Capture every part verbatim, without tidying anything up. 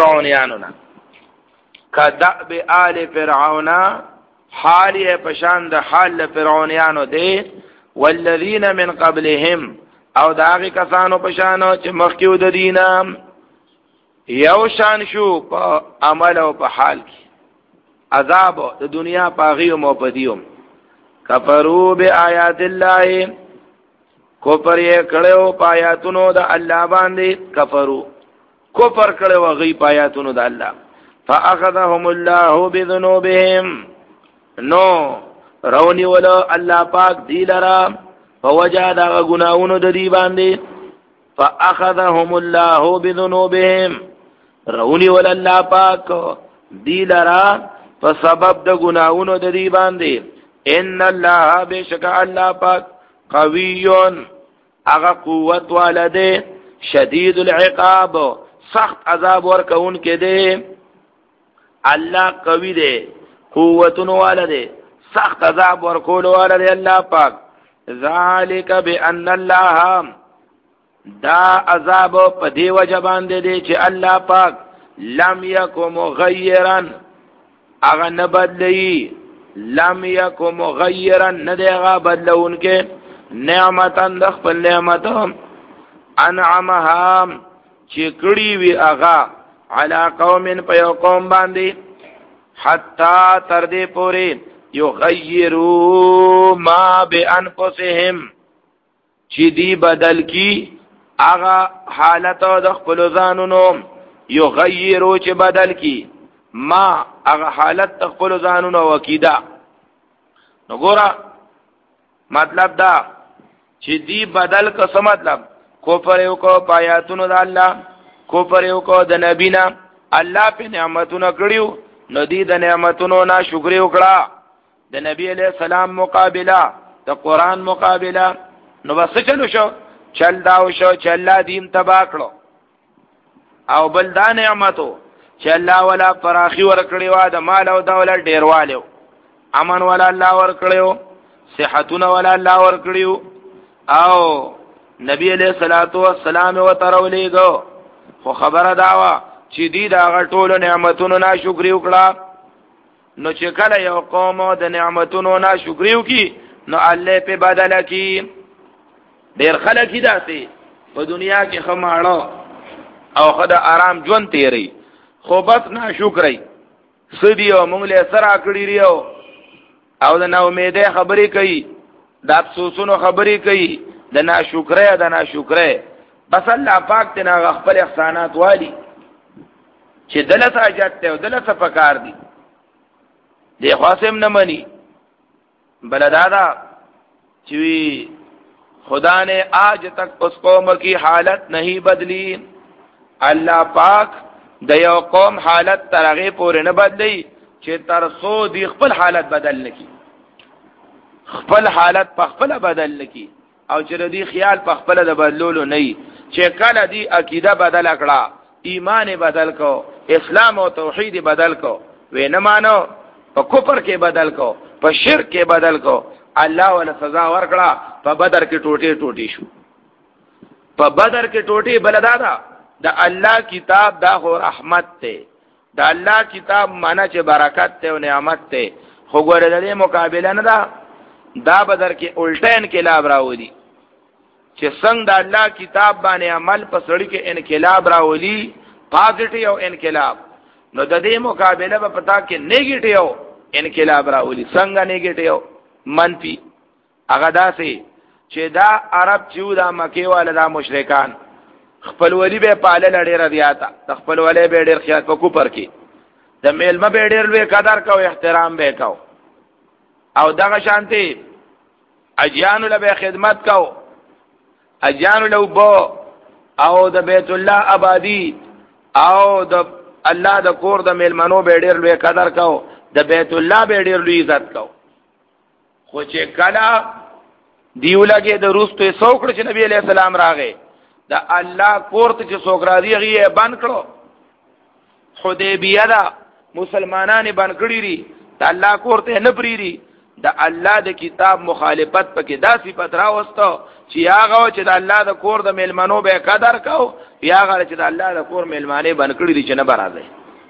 فرعونیانونا کدأب آل فرعون حالی پشان د حال فرعونیانو دی والذین من قبلهم او داغی کسانو پشانو چې مخکیو د دینام یو شان شو په عمل او په حال کې عذاب د دنیا پاغیو مو پدیوم کفرو بی آیات الله کفر یې کړو پایاتونو د الله باندې کفرو کفر کړو غي پایاتونو د الله فاخذهم الله بذنوبهم نو رونی ولا الله پاک دی لرا فوجد غناونو د دی باندې فاخذهم الله بذنوبهم رونی ولا الله پاک دی لرا فسبب د گناونو د دی باندې ان الله بشک الله پاک قویون اغا قوت والده شدید العقاب سخت عذاب ورکون کې دی الله قوی دی قوتون والده سخت عذاب ورکول والده الله پاک ذالک بان الله دا عذاب په دی وجبان دی چې الله پاک لم یکو مغیرا اغا نبدلی لم یکو مغیرا ندیغا بدلون کے نعمتا دخپل نعمتا انعمها چکڑی وی اغا علا قوم پیو قوم باندی حتی تردی پوری یغیرو ما بی انفسهم چی دی بدل کی اغا حالتا دخپل زانونو یغیرو چی بدل کی ما اغا حالت تخپل زانونو وکیدا نو گورا مطلب دا چې دی بدل کا څه مطلب کفر یو کو پایاتونو د الله کفر یو کو د نبینا الله په نعمتونو کړیو نو دی د نعمتونو نه شکر وکړه د نبی علیہ السلام مقابله د قران مقابله نو بس چلو شو چل داو شو چل دین تبا کړو او بل دا نعمتو چې الله ولا فراخي ورکړي وا د مال او دولت ډیروالو امن ولا الله ورکړيو صحتونه ولا الله ورکړيو او نبی علیہ الصلوۃ والسلام و ترولېګو خو خبره داوا چې دی دا غټول نعمتونو نه شکر وکړه نو چې کله یو قوم د نعمتونو نه شکر وکي نو الله په بدل کی ډیر خلک داسي په دنیا کې خماړو او خدای آرام ژوند تیری خو بس نه شکرای سدیو مونږ له سره کړی ریو او د نو امیده خبرې کوي د افسوسونو خبرې کوي د ناشکرۍ د ناشکرۍ بس الله پاک ته نه خپل احسانات والی چې دلته اجت ته دلته پکار دي دی خاصم نه مني بلدادا چې خدا نے آج تک اس قوم کی حالت نہیں بدلی اللہ پاک د یو قوم حالت ترغه پورې نه بدلی چې تر سو دی خپل حالت بدل نکي خپل حالت په خپل بدل نکي او چې دی خیال په خپل د بدلولو نه چې کله دی عقیده بدل کړه ایمان بدل کو اسلام او توحید بدل کو وې نه مانو په کفر کې بدل کو په شرک کې بدل کو الله ولا سزا ورکړه په بدر کې ټوټي ټوټي شو په بدر کې ټوټي بلدادا دا الله کتاب دا خو رحمت ته دا الله کتاب معنا چې برکت ته او نعمت ته خو ګوره د دې مقابله نه دا دا بدر کې الټه انقلاب راولي چې څنګه د الله کتاب باندې عمل په سړی کې انقلاب راولي پازیټیو انقلاب نو د دې مقابله په پتا کې نیگیټیو انقلاب راولي څنګه نیگیټیو منفي هغه داسې چې دا عرب چې دا مکی والا دا مشرکان خپل ولی به پاله لړې رضیاتا خپل ولی به ډېر خیال په کوپر کې د میلمه به ډېر لوی قدر کو احترام به کو او دغه شانتي اجیان له به خدمت کو اجیان له بو او د بیت الله آبادی او د الله د کور د میلمنو به ډېر لوی قدر کو د بیت الله به ډېر لوی عزت کو خو چې کله دیو لګي د روستو څوکړه چې نبی علیہ السلام راغی دا الله کورت چې څوک راځي هغه بند کړو حدیبیه دا مسلمانان بند کړی دي دا الله کورته نه پریری د الله د کتاب مخالفت پکې دا صفت راوستو چې هغه چې د الله د کور د میلمنو به قدر کو یا هغه چې د الله د کور میلمانه بنکړي دي چې نه برازي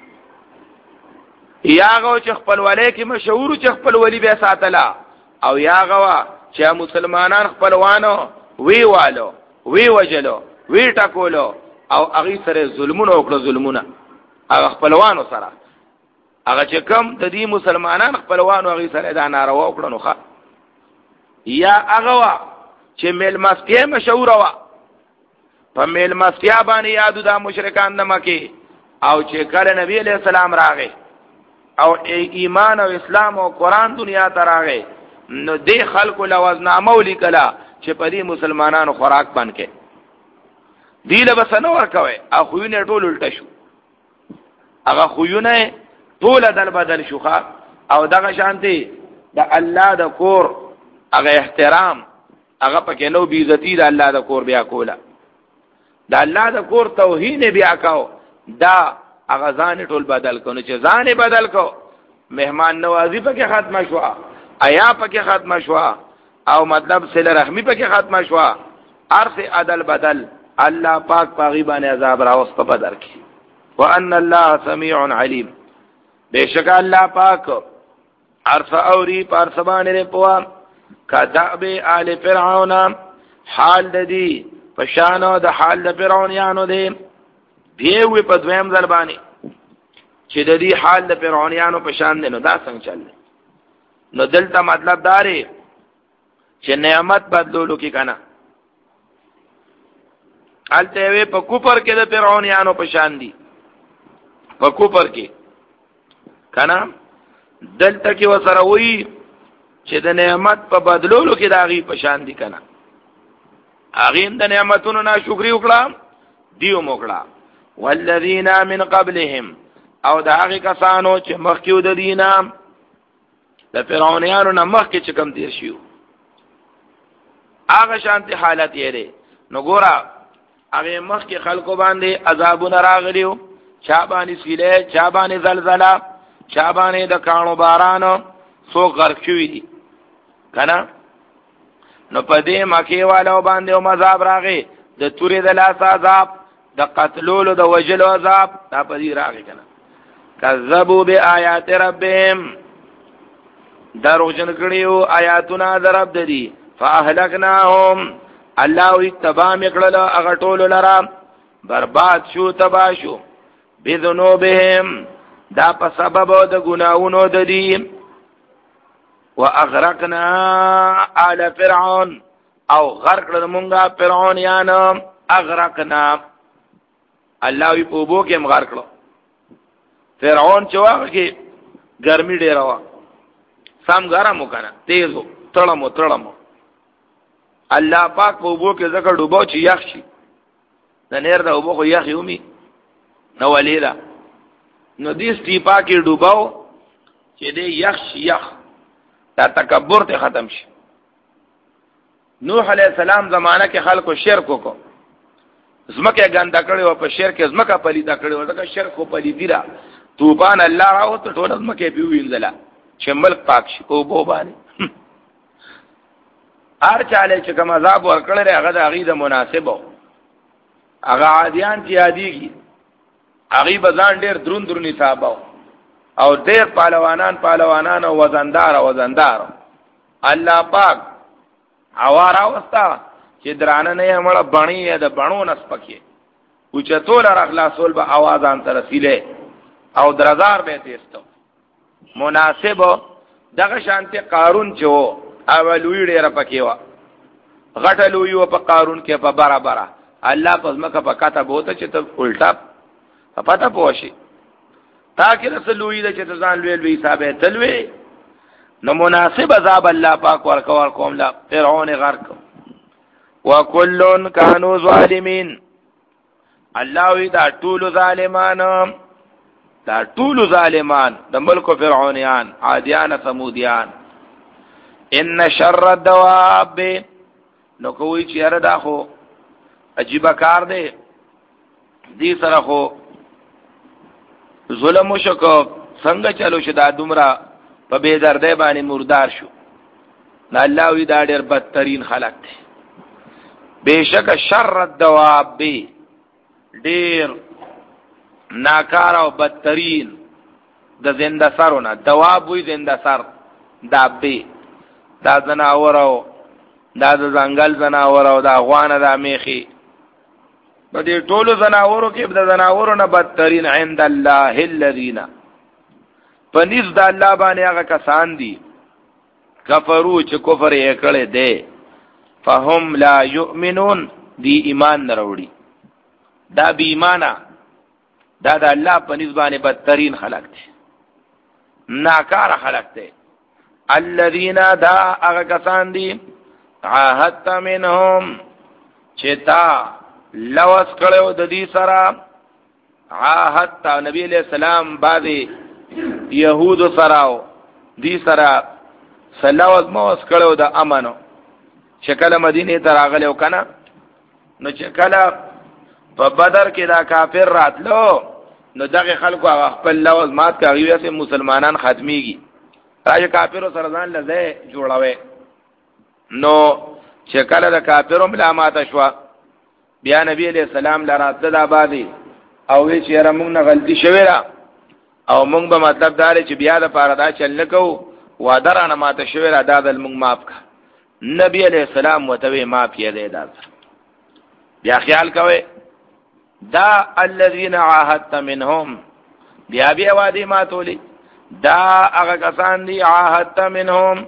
یا هغه چې خپل ولای کې مشهور چې خپل ولی به ساتلا او یا هغه چې مسلمانان خپلوانو وی والو وی وجلو وی ټکولو او هغه سره ظلمونه وکړه ظلمونه هغه خپلوانو سره هغه چې کم د دې مسلمانان خپلوانو هغه سره دا ناروا وکړه نو ښه یا هغه چې میل مسکه مشهور وا په میل مسکه باندې یادو د مشرکان د مکه او چې کله نبی علیہ السلام راغی او ایمان او اسلام او قران دنیا ته راغی نو دې خلکو لوازنامه ولیکلا چې په دې مسلمانانو خوراک باندې دی له بسنو ورکوي او خوونه ټول الټ شو هغه خوونه ټول دل بدل شوخه او دغه شانتي د الله د کور هغه احترام هغه پکې نو بی عزتی د الله د کور بیا کوله د الله د کور توهین بیا کاو دا هغه ځان ټول بدل کونه چې ځان بدل کو مهمان نوازی پکې ختم شو ایا پکې ختم شو او مطلب صله رحمی پکې ختم شو ارث عدل بدل الله پاک پاغي باندې عذاب راوست بدر کی وان الله سميع عليم بیشک الله پاک ارث اوری پر سبانه پوا کذاب آل فرعون حال ددی پشانو د حال د فرعونانو دی دیوی په دویم ځل باندې چې د دې حال د فرعونانو په شان دی نو دا څنګه چل نو دلته مطلب داري چې نعمت بدلولو کې کنه الته وی په کوپر کې د فرعونانو په شان دي په کوپر کې کنه دلته کې وسره وی چې د نعمت په بدلولو کې داغي په شان دي کنه اغه د نعمتونو ناشکری وکړه دیو موکړه والذین من قبلهم او دا هغه کسانو چې مخکې د دینه د فرعونانو نه مخکې چې کم تیر شيو هغه شانتي حالت یې لري نو ګوره هغه مخکې خلکو باندې عذابونه راغلیو چا باندې سیله چا باندې زلزلہ چا باندې د کانو بارانو سو غرق شوی دي کنه نو پدې مکه والو باندې او عذاب راغی د تورې د لاس عذاب د قتلولو د وجلو عذاب دا پدې راغی کنه کذبوا بیاات ربهم درو جن کړیو آیاتنا درب ددی فاهلکناهم الله اتبا مکړل هغه ټول لرا برباد شو تبا شو بذنوبهم دا په سبب د ګناونو د دي واغرقنا آل فرعون او غرق لمونگا فرعون یانا اغرقنا الله وی په بو کې مغرق کړو فرعون چې واغه کې ګرمي ډیره وا سم ګرمو کنه تیزو تړمو تړمو الله پاک په بو کې زکه ډوبو چې یخ شي د نیر د وبو خو یخ یومي نو ولیدا نو دې سټیپا کې ډوباو چې دې یخ شي یخ دا تکبر ته ختم شي نوح علیہ السلام زمانہ کې خلکو شرک وکړو زمکه ګنده کړي او په شرک زمکه پلیدا کړي او دا شرک په پلیدی را طوفان الله راو ته ټول زمکه پیو وینځلا چې ملک پاک شي او بو باندې هر چاله چې کوم عذاب ورکړي هغه د عقیده مناسبو هغه عادیان چې عادیږي هغه بزان ډیر درون درونی صاحب او ډیر پهلوانان پهلوانان او وزندار او وزندار الله پاک اوارا وستا چې درانه نه مړه بڼي د بڼو نس پکې او چې ټول اخلاصول به आवाज ان تر رسیله او درزار به تیستو مناسب دغه شانته قارون چو اولوی ډیر پکې وا غټلوی و په قارون کې په برابر الله پزماکه په کاته بوته چې ته الټا پتا پوشي تاکي رسولوی د چې ځان لوی لوی حسابه تلوي نو مناسب عذاب الله پاک ورکور قوم لا فرعون غرق وکلن كانوا ظالمین الله وی دا ټول ظالمان دا ټول ظالمان د ملک فرعونیان عادیان ثمودیان ان شر الدواب نو کوئی چیرې دا خو عجیب کار دی دې سره خو ظلم وشکو څنګه چلو شدا دومره په بے دردی باندې مردار شو نه الله وی دا ډېر بدترین خلق دی. بشک شر الدواب ډېر ناکار او بدترین د زنده سرونه. دواب وی زنده سر، دابه دا زناور او دا د ځنګل زناور او دا غوانه دا میخي. په دې ټولو زناورو کې د زناورو نه بدترین عند الله الذين پنځ د الله باندې هغه کسان دي کفرو چې کفر یې کړی دی فهم لا یؤمنون دی ایمان نه وروړي. دا بی ایمانه دا د الله پنځ باندې بدترین خلق دي، ناکار خلق دي. الذين دا هغه کسان دي عاهدت منهم چې تا لوس کړو د دې سره. عاهدت نبی علیہ السلام بعضی یهود سره دې سره سلوز موس کړو د امنو. چې کله مدینه ته راغلو کنه نو چې کله په بدر کې دا کافر راتلو نو دغه خلکو هغه خپل لوز مات کوي چې مسلمانان ختميږي. راځي کافرو سره ځان لزه جوړاوي. نو چې کله د کافرو ملامت شو بیا نبی علیہ السلام لراته د آبادی او وی چې را موږ نه غلطي شوې را او موږ به مطلب دار چې بیا د پاره دا چل نکو وعده را نه ماته شوې را دا د موږ معاف کا. نبی علیہ السلام وتوی معاف یې دی. دا بیا خیال کوي دا الذين عاهدت منهم بیا بیا وادي ماتولي. دا هغه کسان دي عاهدت منهم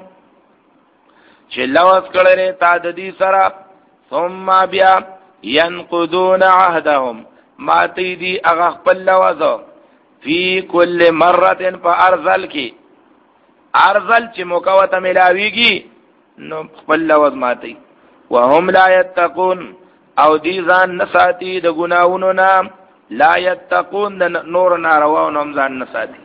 چې لوس کړي تا د دې سره ثم بیا ينقضون عهدهم ماتی دی هغه خپل لوز فی کل مره فارزل کی ارزل چې موقوته ملاویږي نو خپل لوز ماتی. وهم لا يتقون او دی ځان نساتی د ګناونو نه. لا يتقون د نور ناروا نوم ځان نساتی.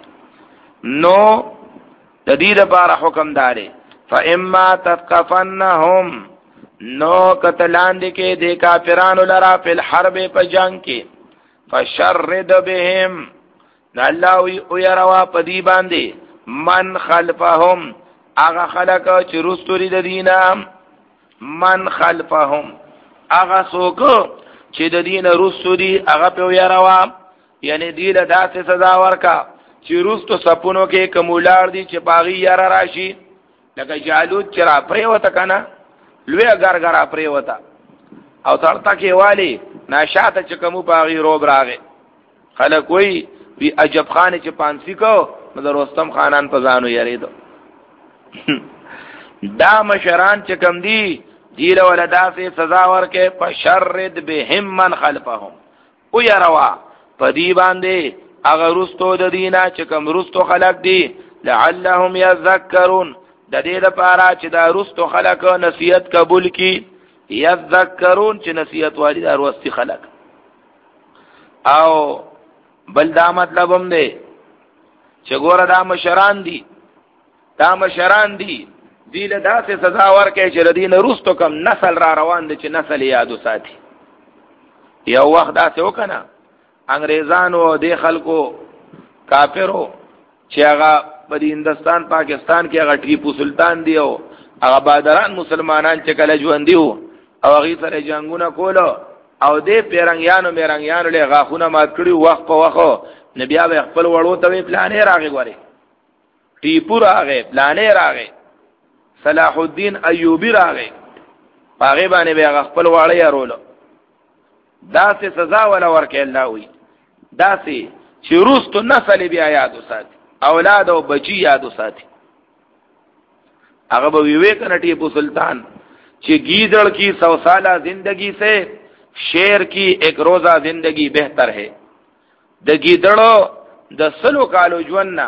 نو د دې لپاره حکم داري فاما تثقفنهم نو قتلان دي کې د کافرانو لرا په الحرب په جنگ کې فشرد بهم الله او يروا پدی باندې من خلفهم هغه خلق چې رستوري د دینه. من خلفهم هغه څوک چې د دینه رستوري هغه په يروا یعنی دی له داسې سزا ورکا چې رستو سپونو کې کومولار دي چې باغی یاره راشي لکه جالوت چې را پرې وته کنه لوی ګرګرا پرې وته او ترته کې والی ناشاته چې کوم باغی روب راغې خلک وی وی عجب خان چې پانسی کو مدر رستم خانان په ځانو یریدو. دا مشران چې کم دی دی له ولدا سي سزا ورکه فشرد بهم من خلفهم او يروا پدی باندې اگر رستو د دینه چې کوم رستو خلق دی لعلهم يذكرون د دې لپاره چې دا رستو خلق نصیحت قبول کی. يذكرون چې نصیحت والی دا وروستي خلق. او بل دا مطلب هم دی چې ګوره دا مشران دي دا مشران دي دی له داسې سزا ورکړي چې ردین رستو کم نسل را روان دي چې نسل یادو ساتي. یو وخت داسې وکنه انګريزانو او د خلکو کافرو چې هغه په هندستان پاکستان کې هغه ټیپو سلطان دی او هغه بادران مسلمانان چې کله ژوند دي او هغه سره جنگونه کولو او دې پیرنګیانو میرنګیانو له غاخونه مات کړی وخت په وخت نبی هغه خپل وړو ته پلانې راغی غوري ټیپو راغی پلانې راغی صلاح الدین ایوبی راغی هغه باندې به خپل وړي یارولو. داسې سزا ولا ورکه الله وی داسې چې روستو نسل بیا یادو ساتي اولاد او بچی یادو ساتي. هغه به وی کنه ټیپو سلطان چې گیدڑ کی سو سالہ زندگی سے شیر کی ایک روزہ زندگی بہتر ہے. د گیدڑو د سلو کالو ژوندنا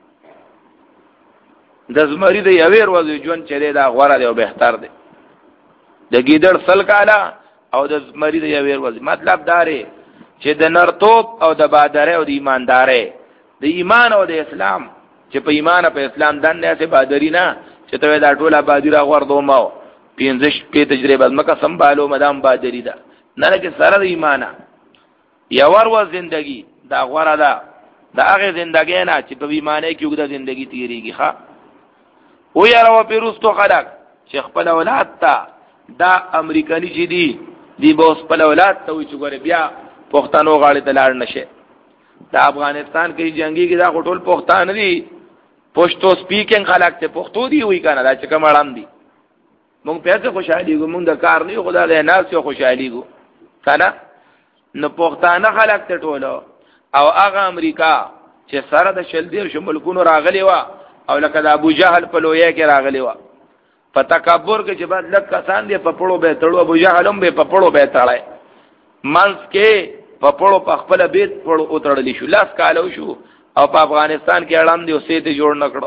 د زمری د یوې ورځې ژوند چې دا غوړه دی او بهتر دی. د گیدړ سل کاله او د زمری د یوې ورځې. مطلب دا دی چې د نرتوب او د بادرې او د ایماندارې د ایمان او د اسلام چې په ایمان او په اسلام دنه سه بادری نه چې ته دا ټوله بادری غوړدو ماو پینځش په تجربه مکه سمبالو مدام بادری دا نه لکه سره د ایمانه یو ور زندگی دا غوړه ده دا هغه زندګی نه چې په ایمانه کې وګړه زندگی تیریږي ښا او یاره و پیروستو خلق چې خپل اولاد ته دا امریکایي چې دی دی به خپل اولاد ته وي چې ګوره بیا پښتنو غاړې ته لاړ نشي. دا افغانستان کې جنگي کې دا ټول پښتانه دي، پښتو سپیکینګ خلک ته پښتو دی وی کنه، دا چې کوم اړم دي مونږ په څه خوشحالي ګو، مونږ د کار نه خدا غي ناس یو خوشحالي ګو کنه. نو پښتانه خلک ته ټولو او هغه امریکا چې سره د شلدیر شملکونو راغلی و او لکه د ابو جهل په لویه کې راغلی و، په تکبر کې چې بعد لک کسان دی په پړو به تړو، ابو جهل هم به په پړو به تړای، منځ کې په پړو په خپل بیت پړو او تړلی شو، لاس کالو شو او په افغانستان کې اړم دی اوسې ته جوړ نکړو،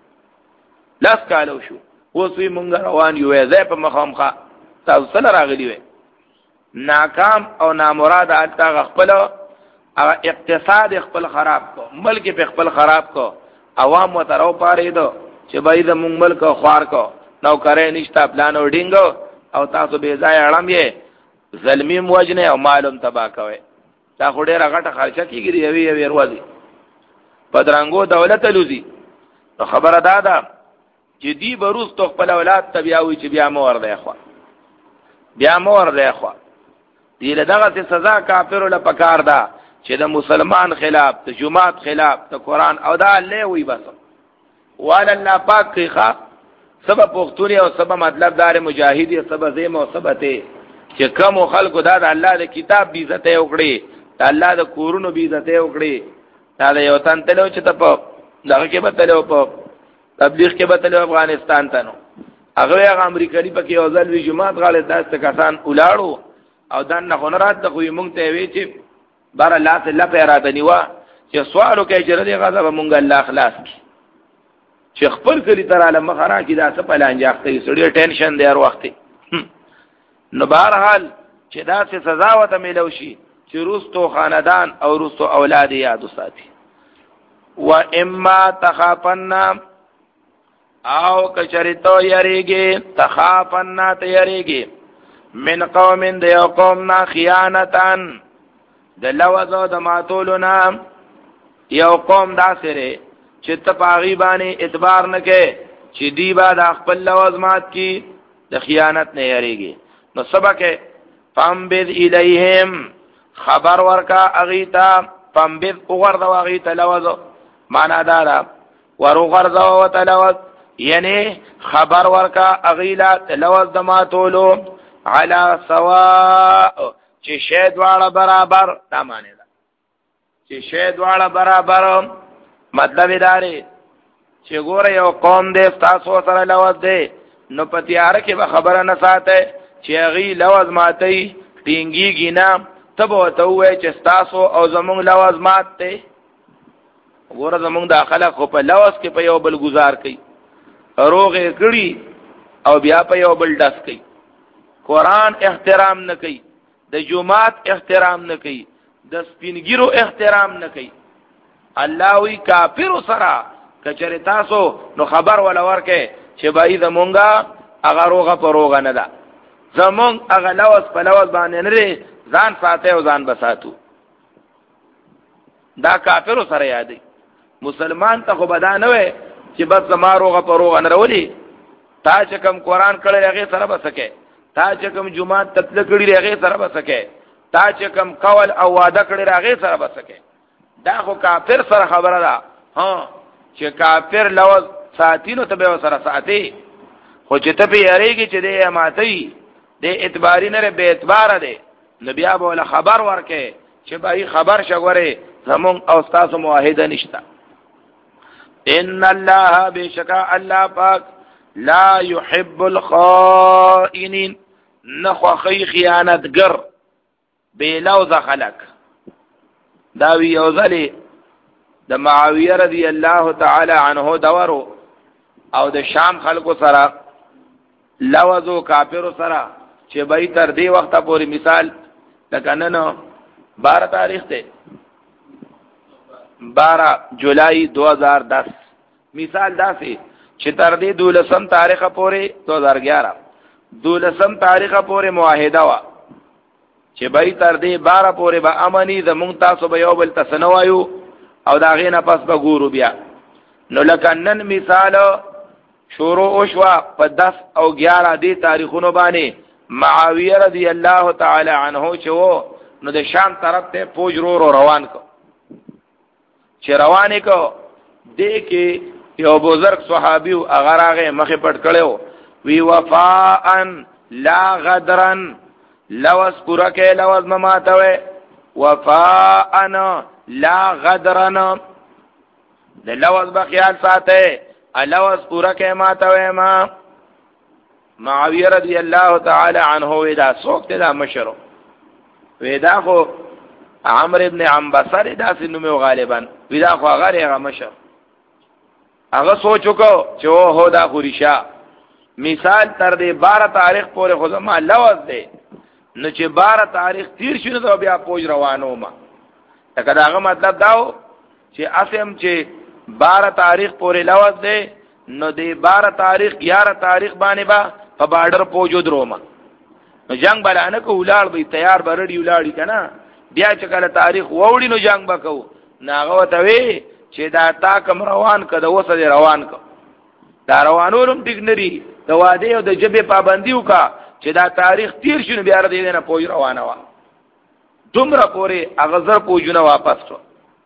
لاس کالو شو. اوس وی مونږ روان یو ځای په مخامخه تاسو سره راغلی وي، ناکام او نامراد الته خپل اقتصاد خپل خراب کو، ملک په خپل خراب کو، عوام وترو پاره دو چې بای د مونږ ملک خوار کو، نو کرے نشتا پلان او ډینګو او تاسو به ځای اړم یې ظلمي موجنه او معلوم تبا کوي. دا خو ډیره غټه خرچه کیږي یوي یوي ورځي پدرنګو دولت لوزي. خبره دا ده چې دی بروز تو خپل اولاد تبیاوي چې بیا مور دی خو بیا مور دی خو دی له دغه سزا کافر له پکار ده چې د مسلمان خلاف، د جماعت خلاف، د قران او دا الله وی بس وال الله پاک کی ښا سبب پختوري او سبب مطلب دار مجاهدی او سبب زم او سبته چې کوم خلکو دا د الله د کتاب بی عزت وکړي، د الله د کورونو بی عزت وکړي، دا یو تن تلو چې ته په دغه کې به تلو په تبلیغ کې به تلو افغانستان ته، نو هغه هغه امریکایي پکې او ځل وی جماعت غاړه داسته کسان ولاړو او دان نه خنرات د خو مونږ ته وی چې بار الله ته لپاره اراده نیوا چې سوالو کې جره غضب مونږ الله خلاص کی چې خپل کلی تر عالم خرا کې دا څه پلان جاخته سړی ټینشن دی هر وخت. نو بهرحال چې دا څه سزا وته ملو شي چې روستو خاندان او روستو اولاد یاد ساتي. و اما تخافنا او کچریتو یریږي، تخافنا ته یریږي من قوم د یو قوم نه خیانتان د لوزو د ماتولنا، یو قوم دا سره چې ته پاغي باندې اعتبار نه کې چې دی با د خپل لوز مات کی د خیانت نه یریږي. نو سبکه فامبذ الیہم خبر ورکا اغیتا، فامبذ اغرد واغیتا لوزو مانا دارا ورغرد وتلوز یعنی خبر ورکا اغیلا لوز دماتولو علا سواء چې شید واړه برابر، دا معنی ده چې شید واړه برابر مطلب داري چې ګوره یو قوم دې تاسو سره لوز دی نو پتیار کې به خبره نه ساته چې غي لوز ماتي ټینګي گینا تبو ته وای چې تاسو او زمونږ لوز مات ته ګوره زمونږ داخله خو په لوز کې په یو بل گزار کوي، روغه کړي او بیا په یو بل داس کوي، قران احترام نه کوي، د جماعت احترام نه کوي، د سپینګیرو احترام نه کوي. الله وی کافر سره کچره تاسو نو خبر ولا ورکه چې بای زمونږه هغه روغه پروغه نه ده، زمونږ هغه لوز په لوز باندې نه لري، ځان ساته او ځان بساتو. دا کافر سره یادې مسلمان ته خو بدانه وي چې بس زما روغه پروغه نه ورولي، تا چې کوم قران کړي هغه سره بسکه، تا چې کوم جمعه تطلع کړي هغه سره بسکه، تا چې کوم قول او وعده کړي هغه سره بسکه. دا خو کافر سره خبره ده ها چې کافر لوز ساتینو ته به سره ساتي، خو چې ته به یریږي چې دې ماتي دې اعتباری نه به اعتبار ده، نبي ابو له خبر ورکه چې بای خبر شګوره زمون او تاسو موحد نشتا. ان الله بشکا الله پاک لا يحب الخائنين نخو خي خیانتګر بلوز خلق. دا وی یوزلی د معاویه رضی الله تعالی عنه دورو او د شام خلکو سره لوزو کافر سره چې به تر دې وخته پورې مثال لکه نن بارہ تاریخ ته بارہ جولائی دو ہزار دس مثال داسې چې تر دې دولسم تاریخ پورې دو ہزار گیارہ دولسم تاریخ پورې معاهده وا چې به تر دې بارہ پورې به امني د مونږ تاسو به یو بل تسنوایو او دا غینه پس به ګورو بیا. نو لکه نن مثال شروع وشوا په دس او ګیارہ دی تاریخونو باندې معاویه رضی الله تعالی عنہ چې نو د شام طرف ته فوج رو روان کو چې روان کو دې کې یو بزرگ صحابي او هغه راغه مخه پټ کړو وی وفاءن لا غدرن لوز پورا کې لوز مماتوي وفاءن لا غدرن د لوز بخیال ساته لوز پورا کې ماتوي ما معاویه رضی الله تعالی عنہ ودا سوکت دا مشرو ودا خو عمرو ابن عنبسه دا سنمو غالبا ودا خو هغه هغه مشر هغه سوچو کو چې هو دا خوريشا مثال تر دې بارہ تاریخ پورې خو زما لوز دی نو چې بارہ تاریخ تیر شونه ته بیا پوج روانو ما دا هغه مطلب داو چې اسیم چې بارہ تاریخ پورې لوز دی نو دې بارہ تاریخ گیارہ تاریخ باندې با په بارډر پوجو دروما نو جنگ بلانه کو ولار به تیار برړی ولاړی کنه بیا چې کله تاریخ ووړي نو جنگ وکاو ناغه وته وی چې دا تا کم روان کده وسه روان کو دا روانولم ټیک نری د واده او د جبه پابندي وکا چې دا تاریخ تیر شنو بیا ر دې نه پوج روانه وا دومره پوره اغزر پوجونه واپس شو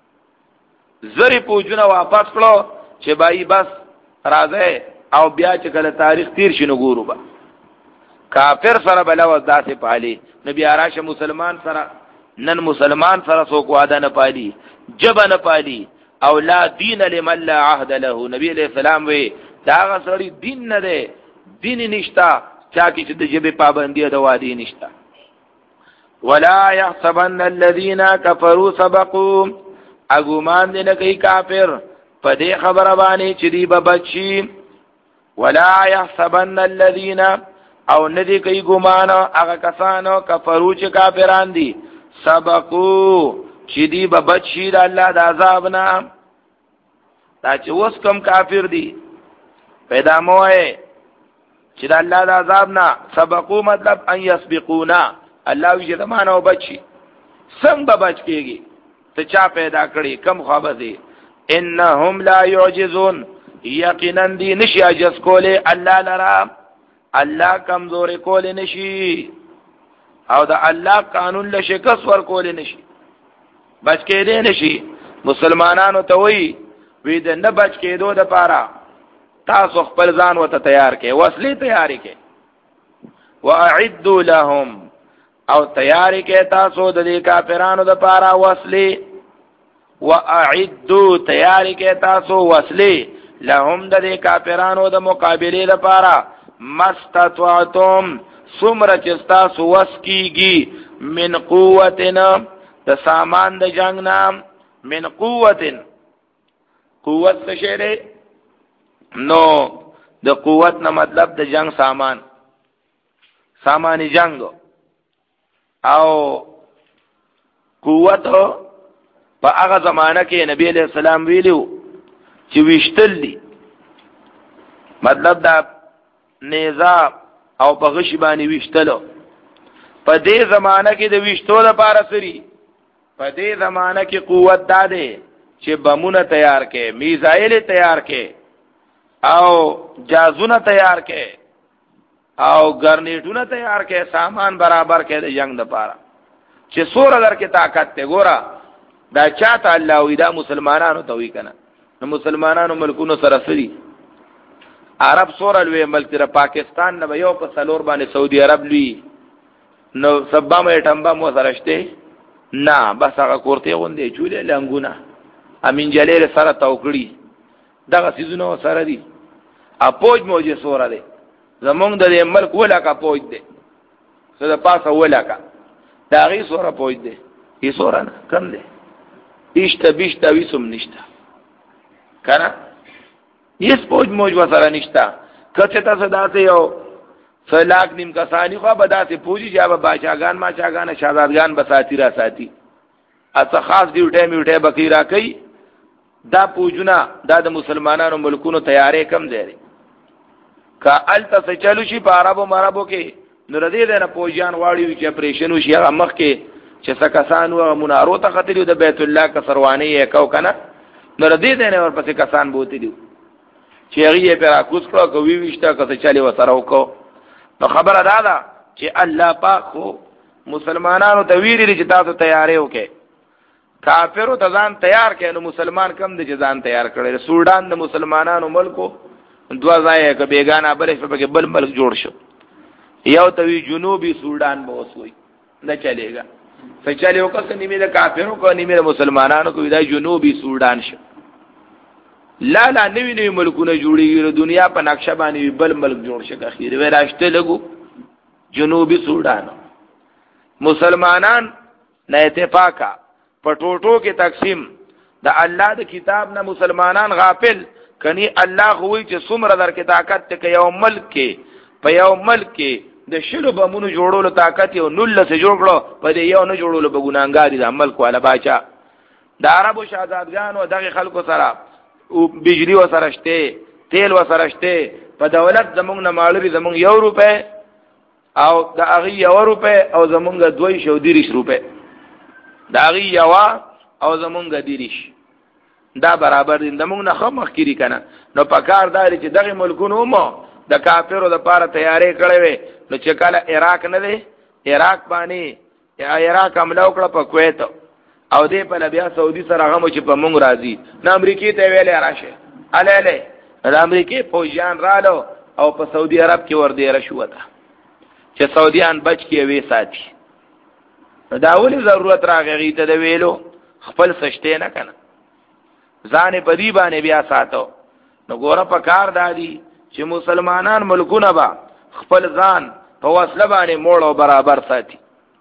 زری پوجونه واپس کړو چې بای بس راځي او بیا چې کله تاریخ تیر شنو ګورو با کافر سره بلو داسې پالي نبی راشه مسلمان سره نن مسلمان سره څوک واده نه پالي جب نه پالي او لا دین لمن لا عهد له نبی علیہ السلام وی دا غسړي دین نه ده دین نشتا چا کی چې د جبه پابندی د وادي نشتا ولا يحسبن الذين كفروا سبقوا اغمان دې نه کوي کافر په دې خبره باندې چې دی به بچي ولا يحسبن الذين او ندی کوي ګمان هغه کسانو کفرو چې کافران دي سبقوا چې دی به بچي د الله د عذاب نه دا چې اوس کم کافر دي پیدا موه چې د الله د عذاب نه سبقوا مطلب ان يسبقونا الله یې زمانه وبچي څنګه بچ کېږي ته چا پیدا کړی کم خوابه دي انهم لا يعجزون یقینا دی نشي عجز کوله الله لرا الله کمزور کوله نشي او دا الله قانون له شکست ور کوله نشي بچ کېدې نشي مسلمانانو ته وی وی د نه بچ کېدو د پاره تاسو خپل ځان وته تیار کې وسلې تیاری کې واعدوا لهم او تیاری کې تاسو د دې کافرانو د پاره وسلې واعدوا تیاری کې تاسو وسلې لهم د دې کافرانو د مقابله لپاره مستطعتم سمر چستا سوس کیږي من قوتنا د سامان د جنگ نام من قوتن قوت څه شی نو د قوت نه مطلب د جنگ سامان سامان جنگ او قوت په هغه زمانہ کې نبی علیہ السلام ویلو چې وشتل دي مطلب دا نیزا او په غشي باندې وشتلو په دې زمانہ کې د وشتو لپاره سری په دې زمانہ کې قوت داده چې بمونه تیار کې میزایل تیار کې او جازونه تیار کې او ګرنیټونه تیار کې سامان برابر کې د جنگ لپاره چې سور در کې طاقت ته ګورا دا چاته الله وی دا مسلمانانو ته وی کنه نو مسلمانانو ملکونو سره سری عرب سور الوی ملک تر پاکستان نه یو په سلور باندې سعودي عرب لوی نو سبا مې ټمبا مو سره شته نه بس هغه کوړته غوندې چولې لنګونه امین جلیل سره توکړي دغه سيزونو سره دي اپوج موجه سور ده زمونږ د ملک ولا کا پوج ده څه د پاسه ولا کا دا غي سور پوج ده یې سور نه کم ده ایشته بیشته وسم نشته کنه یس پوج موج وسره نشته کته تاسو داسې یو فلاک نیم کسانی خو به داسې پوجي چې به بادشاہګان ما چاګان شاهزادګان بساتی را ساتي اته خاص ډیوټه میوټه بکی را کوي دا پوجونه دا د مسلمانانو ملکونو تیارې کم دی کا الته څه چلو شي په عربو مرابو کې نور دې نه پوجان واړي چې اپریشن وشي هغه مخ کې چې څه کسان و منارو ته خطرې د بیت الله کسروانی یې کو کنه نور دې نه ورپسې کسان بوتي دي چې هغه پر اكوس کړو کوي وشته کته چالي وسره وکړو. نو خبره دا ده چې الله پاک خو مسلمانانو ته ویلي چې تاسو تیارې وکړئ. کافرو ته ځان تیار کړي نو مسلمان کم د ځان تیار کړي. سودان د مسلمانانو ملکو دوا ځای کې بیگانه بلې په کې بل ملک جوړ شو. یو ته وی جنوبي سودان به وسوي نه چلےګا. څه چلے وکړه نیمه د کافرو کو نیمه د مسلمانانو کو دا جنوبي سودان شو. لا لا نوی نوی ملکونه جوړیږي دنیا په نقشه باندې بل ملک جوړ شي. اخیر وې راشته لګو جنوبي سودان. مسلمانان نه اتفاقا پټوټو کې تقسیم د الله د کتاب نه مسلمانان غافل کني. الله خوې چې څومره در کې طاقت ته یو ملک کې په یو ملک کې د شلو بمونو جوړولو طاقت یو نل څه جوړ کړو په دې یو نه جوړولو به ګناګاری د ملک والا باچا د عربو شاهزادګانو دغه خلکو سره او بجلی و سرشته تیل و سرشته په دولت زمونږ نه مالوي زمونږ یو روپے او د اغي یو روپے او زمونږ دوی شو دیریش روپے د اغي یو او زمونږ دیریش دا برابر دي. زمونږ نه خمخ کړي کنه. نو پکار داري چې دغه ملکونو مو د کافرو د پاره تیارې کړې وي. نو چې کله عراق نه دی عراق باندې یا عراق حمله وکړه په کویت او دې په بیا سعودي سره هغه چې په مونږ راځي نه امریکای ته ویلې راشه اله له د امریکای فوجیان رالو او په سعودي عرب کې ور دي رشوته چې سعودیان بچ کې وې ساتي. دا ولې ضرورت راغی ته د ویلو خپل سشته نه کنه ځان په دی باندې بیا ساتو. نو ګوره په کار دادی چې مسلمانان ملکونه با خپل ځان په وسله باندې موړ او برابر ساتي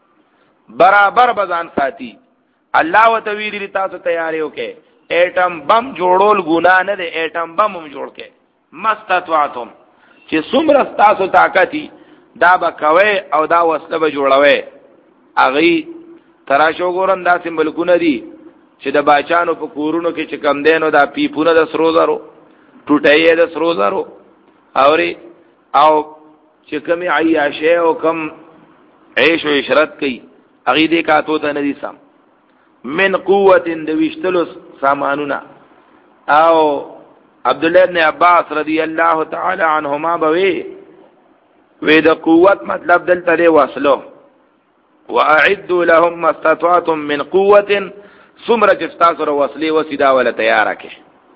برابر بزان ساتي. الله وتعالى تاسو تیاری وکئ. ایټم بم جوړول ګناه نه دی. ایټم بم هم جوړ کئ مستطاعتم چې څومره تاسو طاقت دا به کوي او دا وسله به جوړوي. اغي تراشو ګورن دا سمبلکونه دي چې د باچانو په کورونو کې چې کم دینو دا پیپونه د سرو زرو ټوټایې د سرو زرو اوري او چې کمی عیاشه او کم عيش او عشرت کوي اغي دې کاتو ته نه دي سم من قوت د وشتلو سامانونه. او عبد الله ابن عباس رضی الله تعالی عنهما بوي وې د قوت مطلب دلته دی وصلو واعدوا لهم ما استطعتم من قوه سمره جستاسو ر وصلي وسیدا ولا تیار کړي.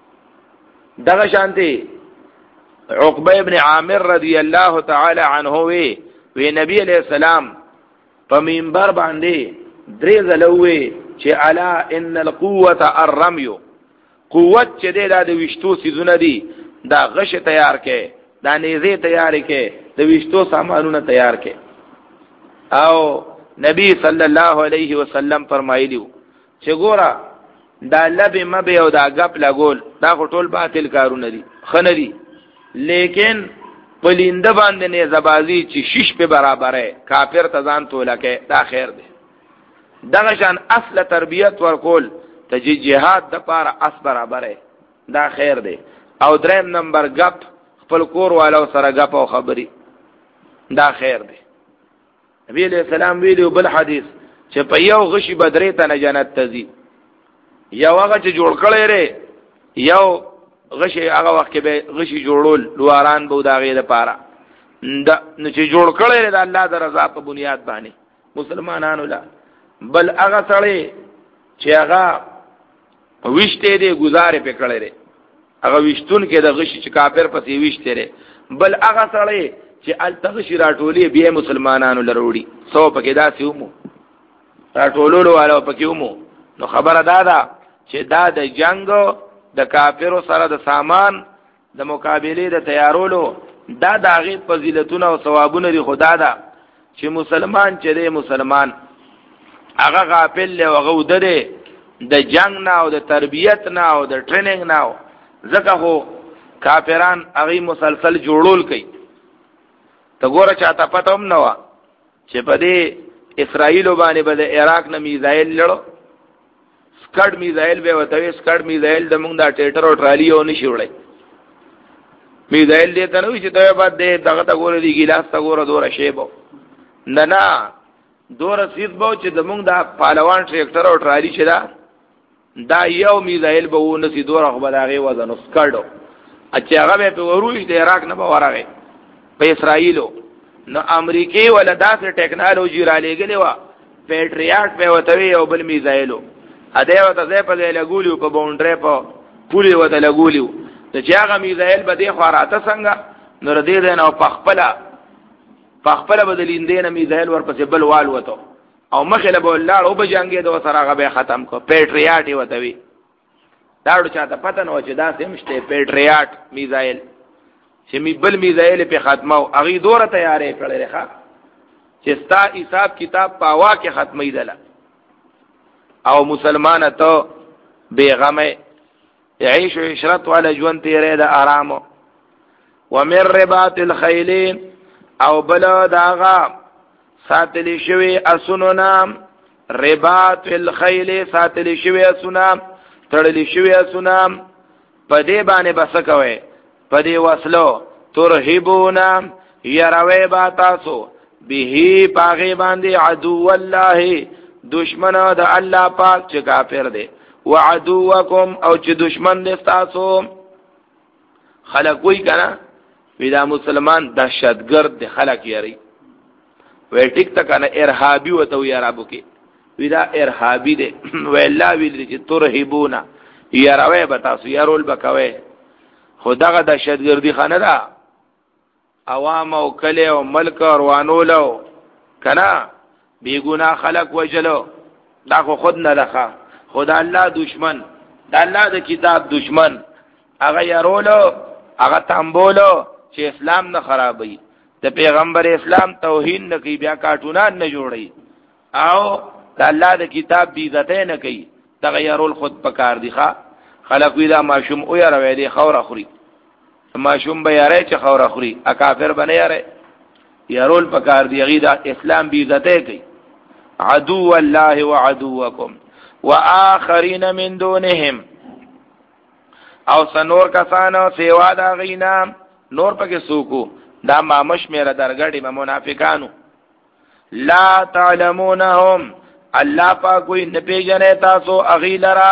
دغه شانتي عقبه ابن عامر رضی الله تعالی عنه وی وی نبی علیہ السلام په منبر باندې درې زلوي چې الا ان القوه الرمي قوت چې د وشتو سيزونه دي دا غش تیار کړي دا نيزه تیار کړي د وشتو سامانونه تیار کړي. او نبی صلی الله علیه وسلم فرمایلیو چې ګوره دا لب مبه او دا غپ لګول دا ټول باطل کارونه دي خنه دي. لیکن پلینده باندې نه زبازي چې شش په برابر ہے کافر تزان تولکه دا خیر دی. دغه شان اصل تربیت ورکول ته جهاد د پاره اس برابر ہے دا خیر دی. او دریم نمبر غپ خپل کور والو سره غپ او خبري دا خیر دی. نبی علیہ السلام ویلو بل حدیث چې په یو غشي بدرې ته نه جنت تزي. یو هغه چې جوړ کړي لري یو غشي هغه وخت کې به غشي جوړول لواران به دا غیر لپاره دا نو چې جوړ کړي لري د الله د رضا په بنیاد باندې مسلمانانو لا بل هغه سړی چې هغه وشته دي گزارې په کړي لري هغه وشتون کې د غشي چې کافر پسې وشته لري بل هغه سړی چې التغشی راټولې بیا مسلمانانو لروړي سو پکې داسې ومو راټولولو والو پکې ومو. نو خبره دا ده چې دا د جنگ د کافرو سره د سامان د مقابله د تیارولو دا د هغه فضیلتونه او ثوابونه لري. خدا دا چې مسلمان چې دی مسلمان هغه غافل له هغه ودره د جنگ نه او د تربیت نه او د ټریننګ نه ځکه هو کافران هغه مسلسل جوړول کوي. ته ګوره چاته پته هم نه و چې په دې اسرائیل باندې به د عراق نه میزایل لړو سکړ میزایل به وته سکړ میزایل د موږ د ټیټر او ټرالی او نشي وړي میزایل دې ته نو چې ته بعد دې دغه ته ګوره دی ګلاس ته ګوره دوره شی بو نه نه دوره سید بو چې د موږ د پهلوان ټریکټر او ټرالی چې دا دا یو میزایل به و نسی دوره خو به دغه وزن سکړو چې هغه په وروش د عراق نه بورغه په اسرائیلو نو امریکای ولا داسې ټیکنالوژي را لګلې و پیټریاټ په وتوی او بل میزایلو ا دې وته ځای په لګولیو په باونډري په پولی وته لګولیو چې هغه میزایل به د خواراته څنګه نور دې نه او پخپلا پخپلا بدلیندې نه میزایل ورپسې بل وال وته او مخله به الله او به جنگي د سره هغه به ختم کو پیټریاټ وتوی داړو چاته پته نو چې دا سمشته پیټریاټ میزایل چې می بل میزایل په ختمه او هغه دوره تیارې کړل ښه چې ستا حساب کتاب پاوا کې ختمې دله او مسلمان ته بیغمه يعيش عشرت ولا جوان تیرې د آرام ومن رباط الخيل او بل داغا ساتلی شوی اسونو نام رباط الخيل ساتلی شوی اسونا تړلی شوی اسونا پدې باندې بس کوي پدې وصلو ترهبونا يروي با تاسو به پاغي باندې عدو الله دشمن د الله پاک چې کافر دی وعدوکم او چې دشمن دې تاسو خلق وی کنه ودا مسلمان دهشتګرد دي خلق یاري وې ټیک تا کنه ارهابي وته وی عربو کې ودا ارهابي دي ویلا ویل چې ترهبونا یاروي به تاسو یارول بکوي خدغه دهشتګردي خانه دا عوام او کله او ملک روانولو کنه بیګونا خلق وجلو دا خو خود نه لخوا خدا الله دشمن دا الله د کتاب دشمن هغه يرولو هغه تامبولو چې اسلام نه خرابوي د پیغمبر اسلام توهین نه کوي بیا کارټونان نه جوړي او دا الله د کتاب بی عزت نه کوي دا يرول خود پکار دي ښا خلق وی دا ماشوم او يروي دي خور اخري ماشوم به یاره چې خور اخري ا کافر بنه یاره يرول پکار دي غیدا اسلام بی عزت کوي عدو الله وعدوکم واخرین من دونهم او سنور کسانو سیوا دا غینا نور پکې سوکو دا مامش میرا درګړی ما منافقانو لا تعلمونهم الله پاک وی نه پیژنې تاسو اغیلرا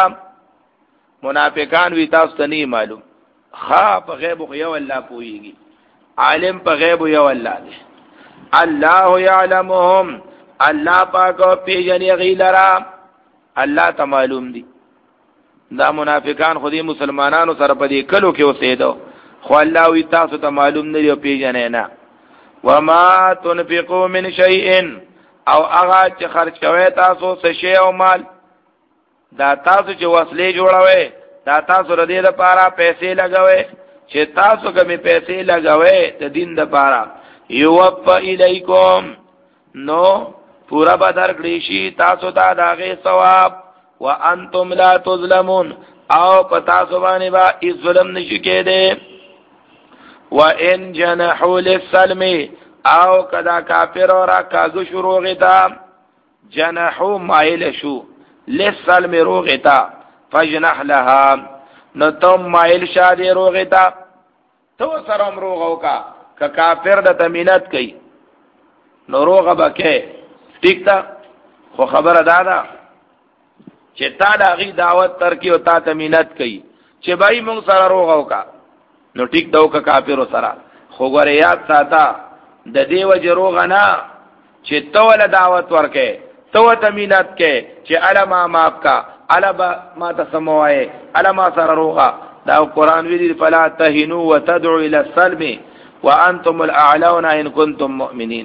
منافقان وی تاسو ته نه معلوم خا په غیب خو یو الله پويږي عالم په غیب یو الله دی الله يعلمهم الله پاک پیژنې اغیلرا الله ته معلوم دي دا منافقان خودي مسلمانانو سره په دې کلو کې اوسېدو خو الله وی تاسو ته معلوم نه دی پیژنې نه وما تنفقوا من شيء او هغه چې خرج کوي تاسو څه شی او مال دا تاسو چې وسلې جوړوي دا تاسو ردی د پاره پیسې لګوي چې تاسو کومې پیسې لګوي د دین د پاره یوف الیکم نو پورا بدر کړی تاسو ته داغه ثواب وانتم لا تظلمون او پتا سو باندې با ظلم نشی کېده وان جنحوا للسلم او کدا کافر اورا کاغو شروع غتا جنحوا مایل شو للسلم روغتا فجنح لها نو تم مایل شادي روغتا تو سرم روغو کا ک کافر د تمینت کوي نو روغه بکه ٹھیک تا خو خبره دادا چې تا د غي دعوت ترکی او تا تمینت کوي چې بای مونږ سره روغو کا نو ټیک داو کا کافر سره خو غره یاد ساته د دیو جروغه نه چې تو ول دعوت ورکه تو تمینت کې چې علما ماف کا علما ما تسموای علما سره روغه دا قران ویلی فلا تهنوا وتدعوا الى السلم وانتم الاعلون ان كنتم مؤمنين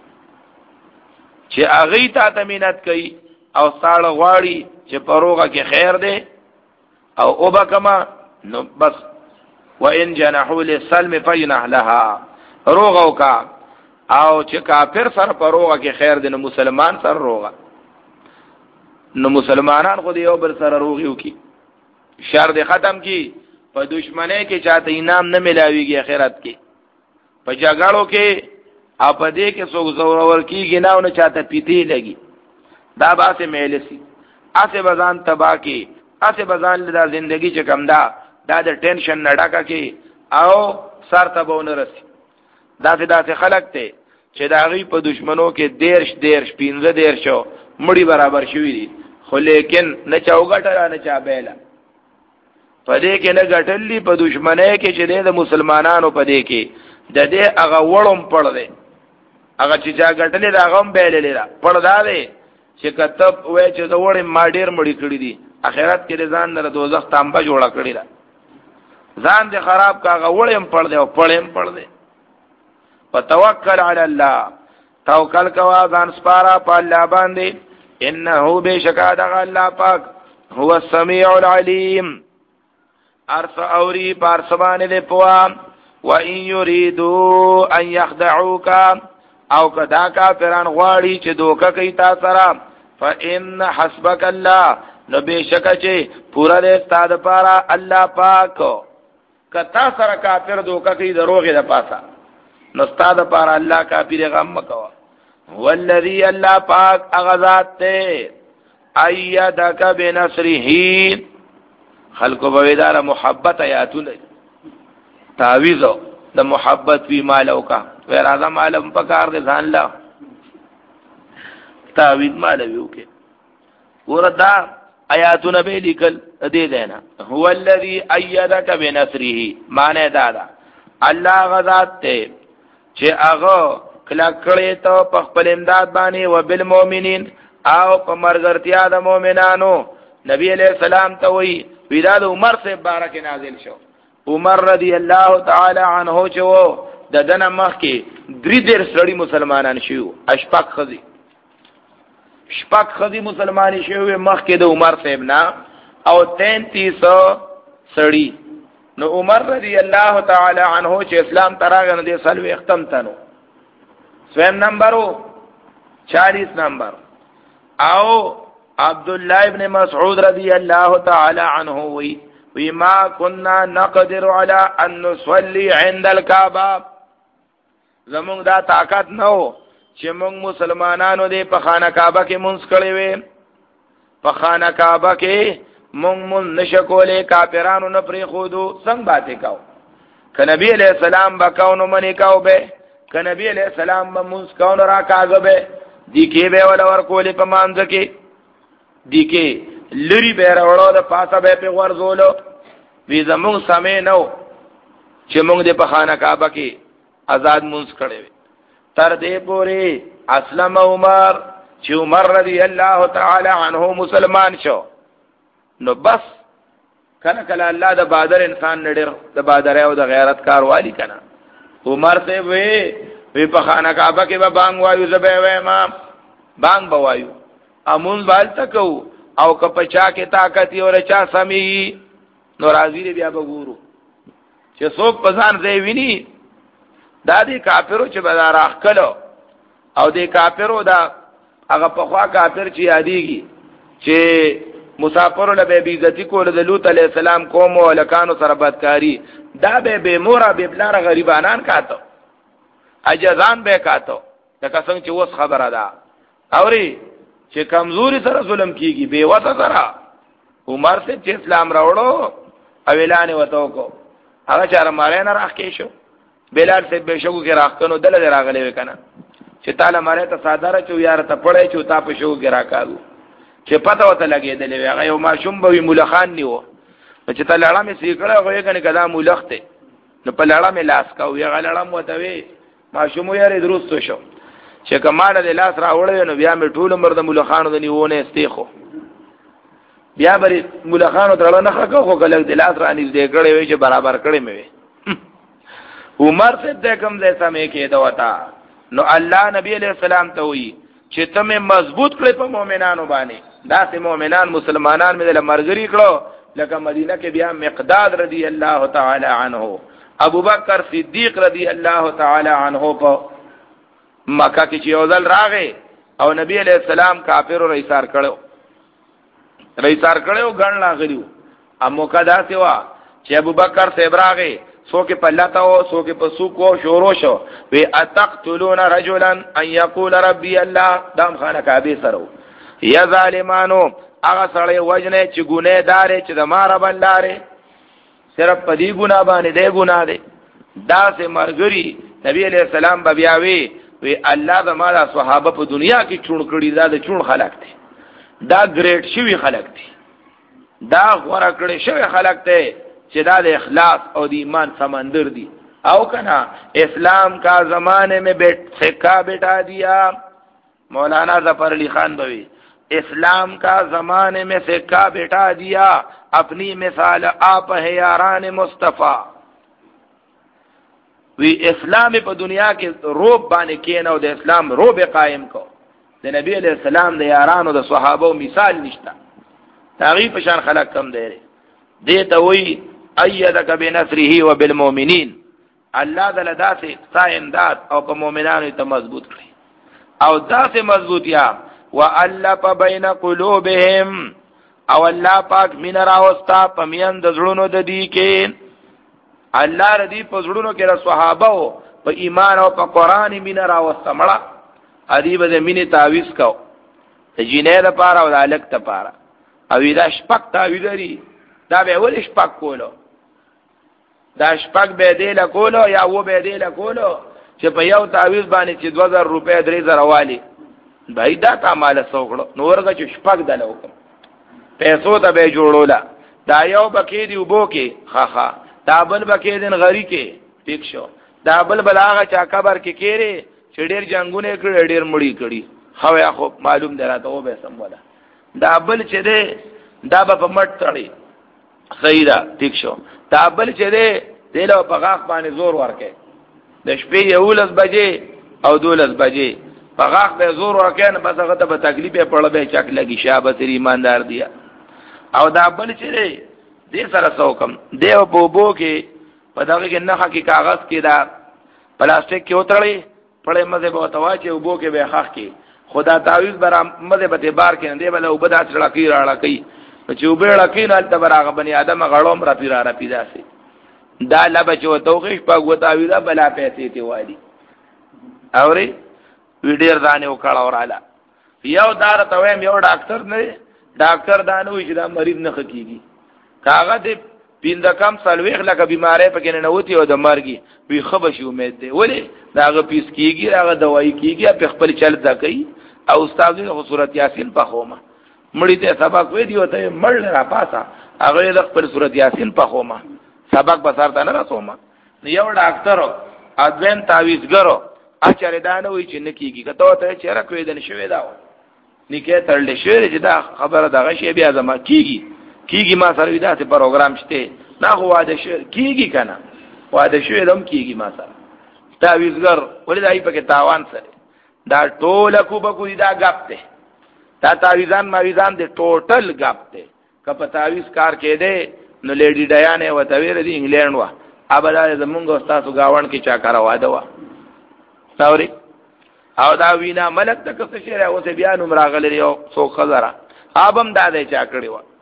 چې اغه ته تمینت کوي او ساړه غواړي چې پروغه کې خیر دی او او بکما نو بس وان جنحوا للسلم فجنح لها روغه کا او چې کافر سره پروغه کې خیر دی نو مسلمان سره روغه نو مسلمانان خو دی یو بل سره روغیو کی شر دی ختم کی په دشمنی کې چاته انعام نه ملاویږي آخرت کې په جګړو کې اپ دې کې څوک زور ور کیږي نه او چاته پیتی لګي دا باسه میلسی اسه بزان تبا کی اسه بزان لدا زندگی چې کم دا دا د ټینشن نډاکا کی او سر تبونه رسی دا داسې خلق ته چې دا غي په دشمنو کې دیرش دیرش پینځه دیرشو مړی برابر شوی دي خو لیکن نه چاوګټه نه چا بیلا پدې کې نه غټلې په دشمنه کې چې د مسلمانانو پدې کې د دې هغه وړم پړ دی هغه چې چا غټلې دا غم بیللې را پړ دا دی چې کتب وې چې د وړم ما ډیر مړی کړی دي اخرت کې ځان نه دوزخ تامبه جوړه کړی را ځان دې خراب کاغه وړم پړ دی او پړم پړ دی فتوکل علی الله توکل کوا ځان سپارا په الله باندې انه بشکا دغه الله پاک هو السمیع العلیم ارس اوری پارسبان دې پوا و ان یریدو ان یخدعوک او کدا کافران غواړي چې دوکه کوي تا سره فان حسبک الله نو بشکا چې پورا دې ستاد پارا الله پاک کتا سره کافر دوکه کوي دروغه ده پاسا نو ستاد پارا الله کافر غم مکوا والذی الله پاک اغذات ته ایدک بنصره خلق بویدار محبت آیاتونه تعویذ د محبت وی مالو کا ور اعظم عالم پکار دې ځان لا تعویذ مالو کې وردا آیاتونه به لیکل دې دینا هو الذی ایدک بنصره معنی دادا الله غذات ته چې هغه کلا کړي ته په خپل امداد باندې او بالمؤمنین او په مرګرتیا د مؤمنانو نبی علیہ السلام ته وی وداد عمر سے بارک نازل شو عمر رضی الله تعالی عنہ چې د دنه مخ کې درې ډېر سړي مسلمانان شيو اشفاق خزي شپږ خزي مسلمانې شوی مخ کې د عمر صاحب نا او تینتیس سړي نو عمر رضی الله تعالی عنہ چې اسلام تراغه نه دي سلوي ختم تنو سویم نمبرو چالیس نمبر او عبد الله ابن مسعود رضی الله تعالی عنہ وی وی ما كنا نقدر على ان نصلي عند الكعبه زمونږ دا طاقت نو چې موږ مسلمانانو دې په خانه کعبه کې مونږ کړی وې په خانه کعبه کې موږ مون نشکولې کافرانو نه پری خودو څنګه باندې کاو ک نبی علیہ السلام وکاو نو منی کاو به ک نبی علیہ السلام به مونږ کاو نو را کاغه به دی کې به ول ور کولې په مانځ کې دی کې لری به راوړو د پاسه به په ورزولو وی زمون سمې نو چې موږ دې په خانه کعبه کې آزاد مونږ کړی تر دې پورې اسلم عمر چې عمر رضی الله تعالی عنہ مسلمان شو نو بس کله کله الله د بادر انسان نډر د بادر او د غیرت کار والی کنا عمر سے وی وی په خانه کعبه کې به بانګ وایو زبې وې ما بانګ بوایو امون بال تکو او کپچا کې طاقت او رچا سمي نو راضی بیا وګورو چې څوک پسان ځای ویني دا دې کافرو چې بازار اخکلو او دې کافرو دا هغه په خوا کافر چې یادېږي چې مسافر له به عزت کول د لوط علی السلام قوم او لکانو سره بدکاری دا به به مورا به بلار غریبانان کاته اجزان به کاته لکه څنګه چې اوس خبره ده اوري چې کمزوري سره ظلم کیږي به وته سره عمر سے چې اسلام راوړو او اعلان وته کو هغه چاره مارې نه راخې شو بلال سے بشکو کې راخکنو دل راغلې وکنه چې تعالی ماره ته صادره چو یار ته پړې چو تا په شو کې راکاږو چې پته وته لګېدلې هغه یو ماشوم به مولخان نیو چې ته لړا مې سیکړه غوې کنه کدا مولخته نو په لړا مې لاس کاو یا لړا مو ته وی ماشوم یې درست شو چې کماله د لاس راوړل نو بیا مې ټول مرد مولخانو د نیونه استیخو بیا بری مولخانو ترړه نه خکو خو کله د لاس رانی دې کړې وی چې برابر کړې مې عمر سے ته کوم ځای سمې کې دا وتا نو الله نبی علیہ السلام ته وی چې ته مې مضبوط کړې په مؤمنانو باندې دا سه مؤمنان مسلمانان مې له مرګري کړو لکه مدینه کې بیا مقداد رضی الله تعالی عنہ ابو بکر صدیق رضی الله تعالی عنہ په مکه کې چې اوزل راغې او نبی علیہ السلام کافر او ایثار کړو ایثار کړو ګڼ لاغلیو امو کدا سیوا چې ابو بکر صاحب راغې سوکه پلاتا او سوکه پسوکو شورو شو وی اتقتلون رجلا ان يقول ربي الله دام خانه کعبه سره یا ظالمانو هغه سړی وجنه چې ګناه دار چې د مار بنداره صرف پدی ګناه باندې دی ګناه دی دا سه مرګري نبی علیہ السلام بیا وی وی الله د مالا صحابه په دنیا کې چون کړي دا د چون خلق دي دا ګریډ شوی خلق دي دا غوړه کړي شوی خلق ته چې دا د اخلاص او د ایمان سمندر دی او کنا اسلام کا زمانے میں بیٹ سکا بیٹا دیا مولانا ظفر علی خان بوی اسلام کا زمانے میں سکا بیٹا دیا اپنی مثال آپ ہے یاران مصطفیٰ وی اسلام په دنیا کې روب باندې کېنو د اسلام روب قائم کو د نبی علیہ السلام د یارانو د صحابه مثال نشتا تعریف شان خلق کم دی دې ته وی ایدک بنصره وبالمؤمنین الله دل داسې ستا امداد او په مؤمنانو ته مضبوط کړي او داسې مضبوطیا والف بین قلوبهم او الله پاک مين راوستا په میان د زړونو د دې کې الله ردی په زړونو کې د صحابه په ایمان او په قران مين راوستا مړه ادي به مين تعویز کو جنې لپاره او د الک لپاره او دا شپک تعویز لري دا به ول شپک کولو دا شپک به دی له کولو یا و به دی له کولو چې په یو تعویز باندې چې دوه زره روپے درې زره والی بای دا تا مال سوکړو نورګه چې شپک دلو وکم پیسو ته به جوړولا دا یو بکې دی وبو کې خا خا دا بل بکې دین غری کې ټیک شو دا بل بلاغه چا قبر کې کېره چې ډېر جنگونه کړي ډېر مړی کړي خو خو معلوم دراته و به سم ولا دا بل چې ده دا په مټ تړي صحیح ده ټیک شو دا بل چې ده دله په غاخ باندې زور ورکې د شپې یولس بجې او دولس بجې په غاخ به زور ورکې نه بس هغه ته په تکلیف په پړ به چک لګي شابه تر ایماندار دی او دا بل چې ده دې سره څوکم دیو په بو کې په دغه کې نه حقي کاغذ کې دا پلاستیک کې وترړي پړې مزه به توا چې وبو کې به حق کې خدا تعویذ برا مزه به بار کې نه دی بل وبدا سره کې راړه کوي چې وبېړه کې نه تل براغه بني ادم غړوم را پیرا را پیدا سي دا لبه چې توخیش په وتاویذ بلا پیسې تی وادي اوري ویډیر ځانه وکړه اوراله یو دار ته ویم یو ډاکټر نه ډاکټر دانو چې دا مریض نه خکېږي کاغذ پیند کم سلويخ لکه بیماری پکې نه نوتی او د مرګي وی خبشي امید دی ولی داغه پیس کیږي هغه دوايي کیږي په خپل چل ځکې او استاد له صورت یاسین په خومه مړی ته سبق وې دی وته مړ را پاسا هغه د خپل صورت یاسین په خومه سبق بسار ته نه رسومه یو ډاکټر اذن تعویذګرو اچره دانه وی چې نکیږي کته ته چیرې کوي دن شوي دا نکه تړل شوی چې دا خبره دغه شی بیا زما کیږي کیږي ما سره ودا ته پروګرام شته نه هو واده شو کیږي کنه واده شو دم کیږي ما سره تعویذګر ولې دای په کې تاوان سره دا ټول کو بکو دا غپ ته دا تعویذان ماویزان دي ټوټل غپ ته کپ تعویذ کار کې ده نو لیډی ډیانه وته ویل دي انګلند وا ابدا زمونږ استاد گاوند کې چا کار واده وا سوري او دا وینا ملک تک څه شری او څه بیان عمر غلری او سو خزره ابم دا دې چا کړی وا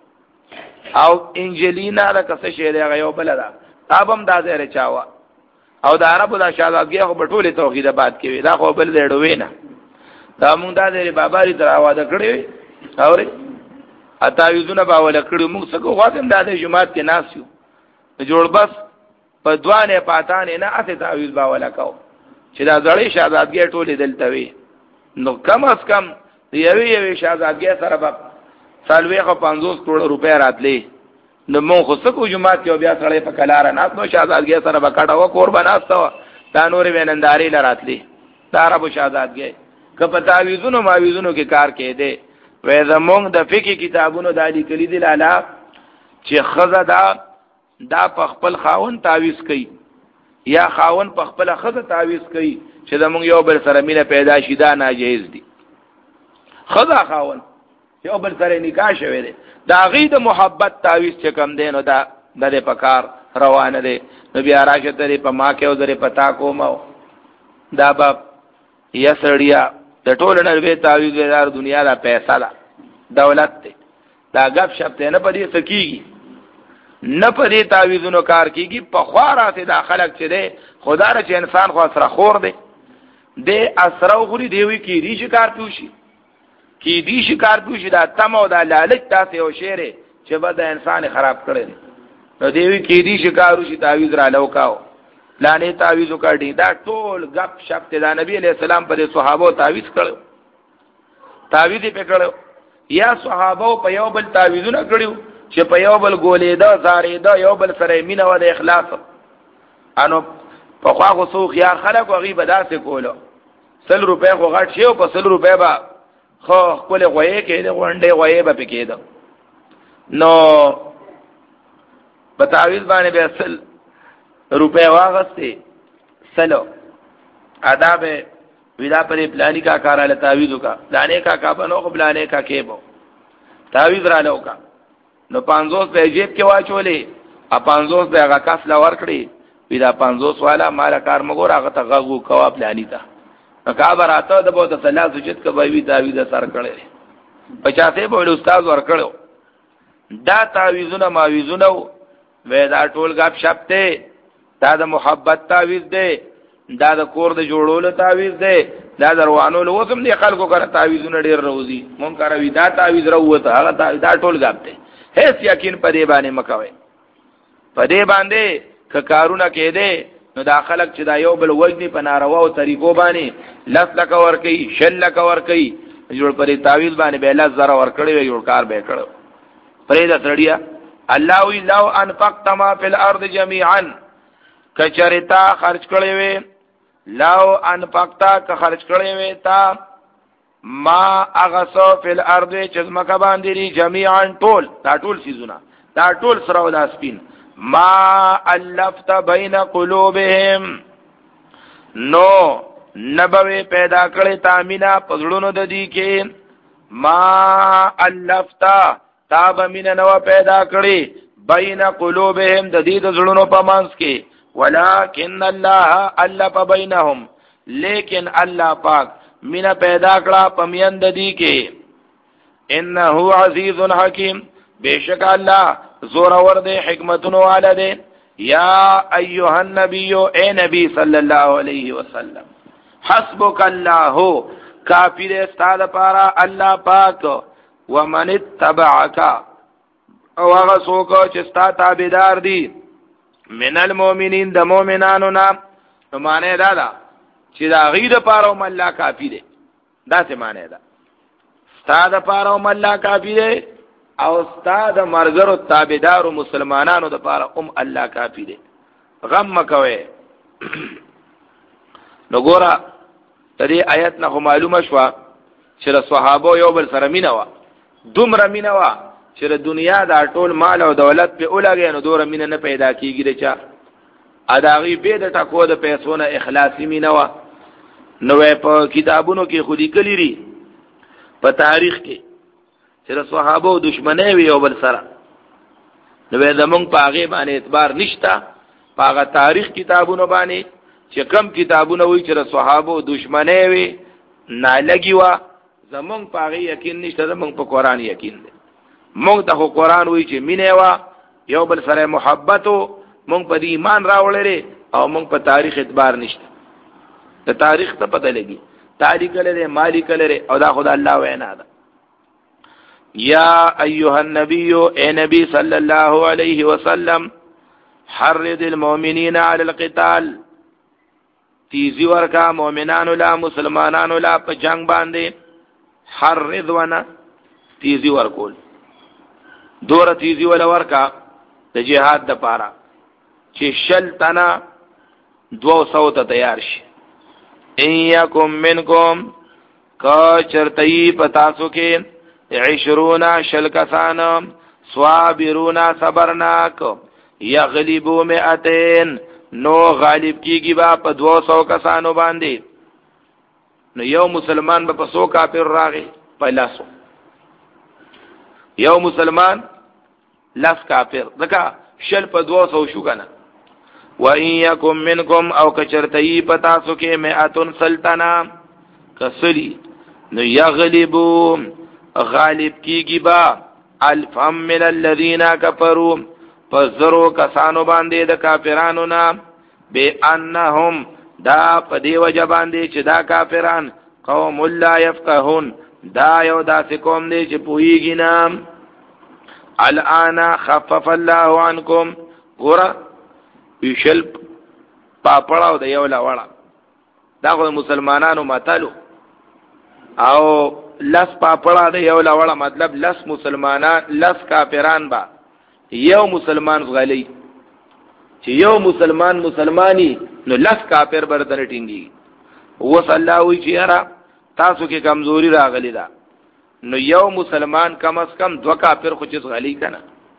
او انجلینا دا کسه شیره غيو بلدا ابم دا زره چاوا او دا عربو دا شادګي خو بټولې توحید باد کوي دا خو بل دیړو وینا دا مونږ دا دې باباری تر اواده کړی اوري اتاویزونه باول کړی مونږ څنګه غواړم دا د جمعات کې ناس یو جوړ بس په دوانه پاتانه نه اته تعویز باول کاو چې دا زړې شادګي ټولې دلته وي نو کم از کم یوې یوې شادګي سره به سالوی خو پنځوس کروڑ روپے راتلې نو مون خو څه کو جمعات کې بیا سړې په کلار نه نو شادګي سره بکاټه و قربان استو دا نور ویننداري لراتلې دا عربو شادګي کپه تعویذونو ماویذونو کې کار کې دي وې زمونږ د فقہی کتابونو د علی کلی دی لاله چې خزه دا دا په خپل خاون تعویذ کوي یا خاون په خپل خزه تعویذ کوي چې زمونږ یو بل سره مینه پیدا شي دا ناجیز دي خزه خاون یو بل سره نکاح شوی دی دا غي د محبت تعویذ چې کم دینو دا د پکار روانه دی نو بیا راشه ته په ما کې او درې پتا کومو دا با یسړیا د ټول نړۍ تعویذدار دنیا دا پیسې ده دولت دی دا غب شپ ته نه پدې سکیږي نه پدې تعویذونو کار کیږي په خوارات د خلق چې دی خدا را چې انسان خو سره خور دی د اسرو غوري دیوي کې ری شکار پیوشي کی دی شکار پیوشي دا تم او دا لالچ تاسو او شعر چې بد انسان خراب کړي نو دیوي کې دی شکارو شي تعویذ را لوکاو لانه تعویذ وکړي دا ټول غب شپ ته دا نبی علیہ السلام پر صحابه تعویذ کړو تعویذ په کړو یا صحابه په یو بل تعویذونه کړیو چې په یو بل ګولېده زارېده یو بل سره مینه و د اخلاص انو په خوا خو سو خيار خلک وغي بداسه کولو سل روپے خو غټ شي او په سل روپے با خو خپل غوي کې د غونډې غوي به پکېده نو په تعویذ باندې به سل روپے واغسته سلو آداب ودا پر پلانی کا کاراله تعویذ کا پلانې کا کا بنو خو پلانې کا کېبو تعویذ را لوکا نو پانزوس په جیب کې واچولې ا پانزوس به هغه کاس لا ور کړی ودا پانزوس والا مال کار مګور هغه ته غو کوا پلانی تا کا براته د بوته سلا سجد کوي تعویذ سر کړي پچاسه په استاد ور کړو دا تعویذونه ماویذونه ودا ټول غاب شپته دا د محبت تعویذ دی دا د کور د جوړولو تعویذ دی دا دروانو له وسم دی خلکو کړه تعویذونه ډیر روزي مونږ کاروي دا تعویذ راوته هغه دا ټول غاب دی هیڅ یقین پدې باندې مکوي پدې باندې ک کارونه کې دی نو دا خلک چې دا یو بل وجنی په ناروا او طریقو باندې لس لک ور کوي شل لک ور کوي جوړ پرې تعویذ باندې به لس زره ور کړی یو کار به کړو پرې دا سړیا الله وی لو انفقت ما فی الارض جميعا کچریتا خرج کړی وي لو انفقتا که خرج کړی وي تا ما اغسو فی الارض چزمکه باندې جميعا ټول دا ټول سيزونه دا ټول سره ودا سپین ما الفت بین قلوبهم نو نبوی پیدا کړی تامینا پزړونو د دې کې ما الفت تاب مینا نو پیدا کړی بین قلوبهم د دې د زړونو په مانس کې ولکن الله الف بینهم لیکن الله پاک مینا پیدا کړه په میند دې کې انه عزیز حکیم بیشک الله زور اور دے حکمتونو والا دے یا ایها النبی اے نبی صلی اللہ علیہ وسلم حسبک اللہ کافی دے استاد پارا اللہ پاک ومن اتبعک او هغه څوک چې ستا تابعدار دي من المؤمنین د مؤمنانو نه نو معنی دا ده چې دا غیر پاره هم الله کافی دی دا څه معنی ده ستا د پاره هم الله کافی دی او استاد مرګرو تابعدارو مسلمانانو د پاره ام الله کافی دی غم مکوي نو ګورا دې آیت نه معلومه شو چې صحابه یو بل سره مینوا دومره مینوا چې د دنیا دا ټول مال او دولت په اولګي نو دوره مینه نه پیدا کیږي رچا اداغي به د ټکو د پیسو نه اخلاصي مینوا نو په کتابونو کې خودي کلی ری په تاریخ کې چې صحابه او دشمنه وي او بل سره نو زمونږ په هغه باندې اعتبار نشتا په هغه تاریخ کتابونو باندې چې کم کتابونه وي چې صحابه او دشمنه وي نه لګي وا زمونږ په هغه یقین نشته زمونږ په قران یقین دی مونږ ته قران وی چې مینه وا یو بل سره محبت مونږ په ایمان راوړل او مونږ په تاریخ اعتبار نشته ته تاریخ ته پته لګي تاریخ لري مالک لري او دا خدای الله وینا ده یا ایها النبی اے نبی صلی الله علیه وسلم حرض المؤمنین علی القتال تیزی ورکا مؤمنانو لا مسلمانانو لا په جنگ باندې حرض ونا تیزی ورکول دور تیزی ولا ورکا د جهاد د پاره چې شل تنا دو سو ته تیار شي ان یکم منکم کا چرتئی پتاسو کې عشرون شل کسان صابرون صبرناک یغلبو مئتین نو غالب کیږي با په دو سو کسانو باندې نو یو مسلمان به په سو کافر راغی په لاسو یو مسلمان لاس کافر دکا شل په دو سو شو کنه و ان یکم منکم او کچرتئی پتاسو کې مئتون سلطنا کسلی نو یغلبو غالب کیږي با الفم من الذين كفروا فزرو کسانو باندې د کافرانو نا بانهم دا په دی وجه باندې چې دا کافران قوم لا يفقهون دا یو داسې قوم دی چې پوهیږي نه الان خفف الله عنكم ګور یشل پاپړاو د یو لا وړه دا خو مسلمانانو ماتالو او لس پاپړا د یو لا وړه مطلب لس مسلمانان لس کافران با یو مسلمان غلی چې یو مسلمان مسلمانی نو لس کافر برتر ټینګي وصلی الله وی چې را تاسو کې کمزوري راغلی دا نو یو مسلمان کم از کم دو کافر خو چې غلی کنه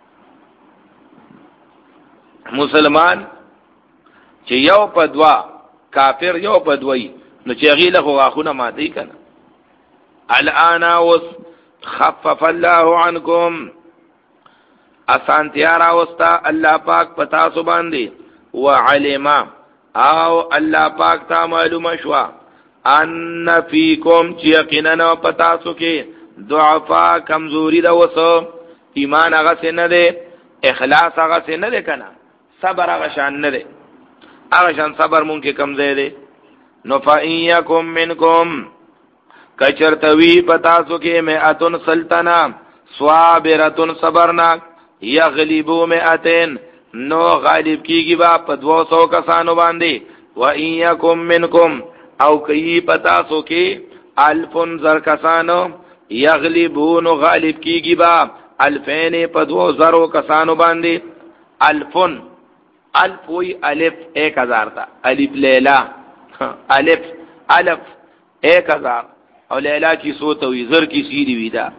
مسلمان چې یو په دوا کافر یو په دوی نو چې غیله خو غاخونه ماتي کنه الان وس خفف الله عنكم اسانتیا راوستا الله پاک پتا سو باندې وعلم او الله پاک تا معلومه شوا ان فیکم چې یقینا پتا سو کې ضعفا کمزوری دا وسو ایمان هغه څه نه ده اخلاص هغه څه نه ده کنه صبر هغه شان نه ده هغه شان صبر مونږ کې کم ځای ده نو فإيكم منکم کچرتوی پتا سو کې مئاتن سلطنا صابرتن صبرنا یغلبو مئاتن نو غالب کیږي با په دو سو کسانو باندې وإيكم منکم او کئی پتا سو کې الفن زر کسانو یغلبون غالب کیږي با الفین په دو زرو کسانو باندې الفن الف وی الف ایک ہزار تا الف لیلا الف الف ایک ہزار او لیلا کی سوتا وی زر کی سیدی وی دا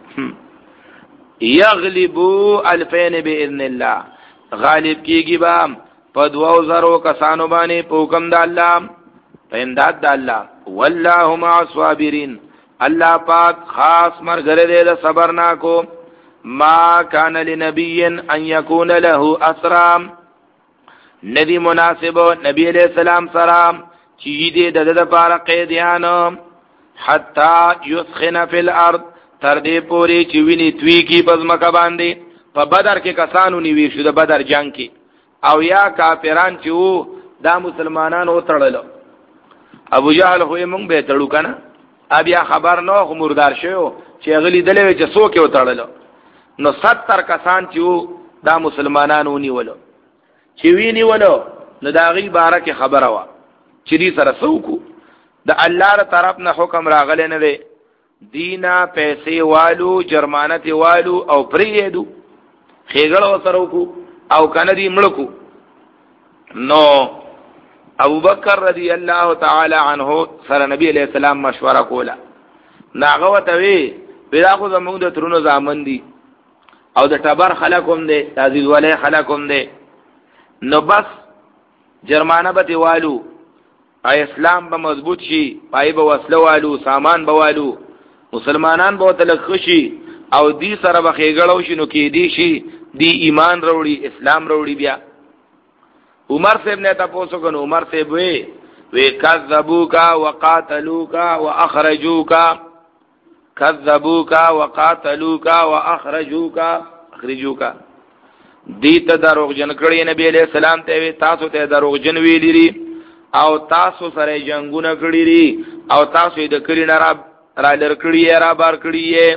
یغلبو الفین باذن اللہ غالب کیږي با په دو زرو کسانو باندې په حکم د الله په امداد د الله والله مع الصابرین الله پاک خاص مرګره دې د صبر نا کو ما کان لنبی ان یکون له اسرا ندی مناسب نبی علیہ السلام سلام چې دې د د لپاره قیدیان حتا یسخن فی الارض تر دې پوری چې ویني توی کی پزماکه باندې په بدر کې کسانو نیوي شو د بدر جنگ کې او یا کافران چې وو دا مسلمانانو تړلو ابو جهل خو یې مونږ به تړو کنه بیا خبر نو خو مردار شو چې غلی دلې چې څوک یې تړلو نو ستر کسان چې وو دا مسلمانانو نیولو چې ویني ولو نو دا غي بارکه خبره وا چې دې سره څوک د الله تر طرف نه حکم راغلی نه دی دینا پیسې والو جرمانت والو او پریدو خېګړو سره کو او کنه دی ملکو نو ابو بکر رضی الله تعالی عنہ سره نبی علیہ السلام مشوره کوله ناغه وته وی پیدا خو زموږ د ترونو زامن دي او د ټبر خلقوم دي عزیز ولی خلقوم دي نو بس جرمانه به والو اسلام به مضبوط شي پای به وسله والو سامان به والو مسلمانان به تلخشي او دی سره به خېګړو شنو کې دی شي دی ایمان وروړي اسلام وروړي بیا عمر صاحب نے تاسو کو عمر صاحب وی وی کذبوکا وقاتلوکا واخرجوکا کذبوکا وقاتلوکا واخرجوکا اخرجوکا دیت دروغ جن کړي نبی علیہ السلام ته وی تاسو ته دروغ جن ویلی او تاسو سره جنگونه کړی ری او تاسو د کړي نه را را لر کړی را بار کړی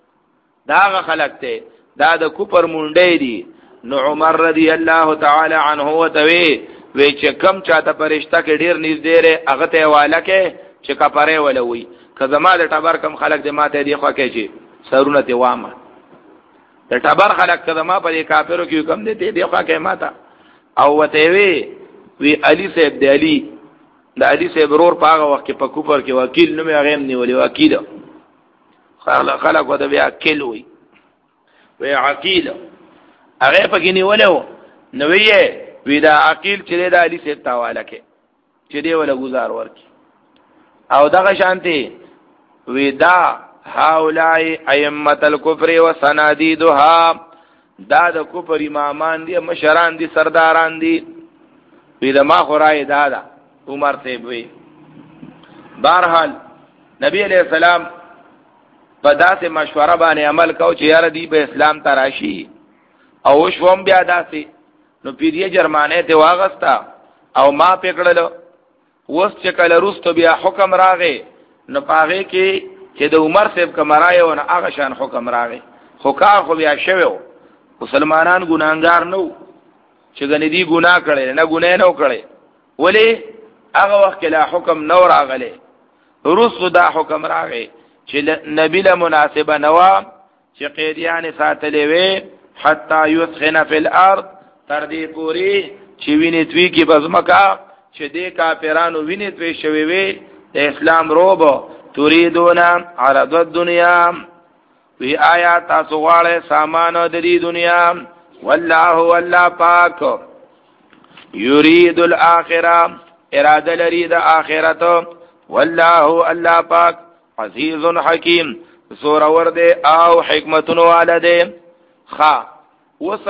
دا خلق ته دا د کوپر مونډې دي نو عمر رضی الله تعالی عنہ وتوی وی چې کم چاته پرشتہ کې ډیر نږدې ره هغه ته والا کې چې کپاره ولوي کزما د ټبر کم خلق دې ماته دی خو کې چې سرونه ته وامه د ټبر خلق کزما په کافرو کې کم دې دی خو کې ماته او وته وی وی علی صاحب دی علی د علی صاحب ورور په هغه وخت کې په کوپر کې وکیل نوم یې غیم نیولې وکیل خلق خلق وته بیا کل وی وی عقیل هغه پکې نیولې نو وی وی دا عقیل چې د علی صاحب تاواله کې چې دی ولا گزار ورکی او دغه شانتي وی دا هاولای ائمه الکفر وسنادیدها دا د کفر امامان دي مشران دي سرداران دي وی دا ما خورای دا دا عمر صاحب وی بهرحال نبی علیہ السلام په داسې مشوره باندې عمل کو چې یاره دی به اسلام تراشی او شوم بیا داسې نو پیریه جرمانه ته واغستا او ما پکړل وس چې کله روستو بیا حکم راغی نو پاغه کې چې د عمر صاحب کمرایو نه هغه شان حکم راغی خو کار خو بیا شوو مسلمانان ګناګار نو چې غنی دی ګناه کړي نه ګناه نه کړي ولی هغه وخت لا حکم نو راغلی روستو دا حکم راغی چې نبی له مناسبه نوا چې قیدیان ساتلې وي حتا یسخن فی الارض تر دې پوری چې ویني توی کې بزمکا چې دې کافرانو ویني توی شوي وي د اسلام روب تريدون عرض الدنيا وی آیا تاسو غواړئ سامان د دې دنیا والله والله پاک یرید الاخره اراده لري د آخرت والله الله پاک عزیز حکیم زور ور دے او حکمتونو والده خا وس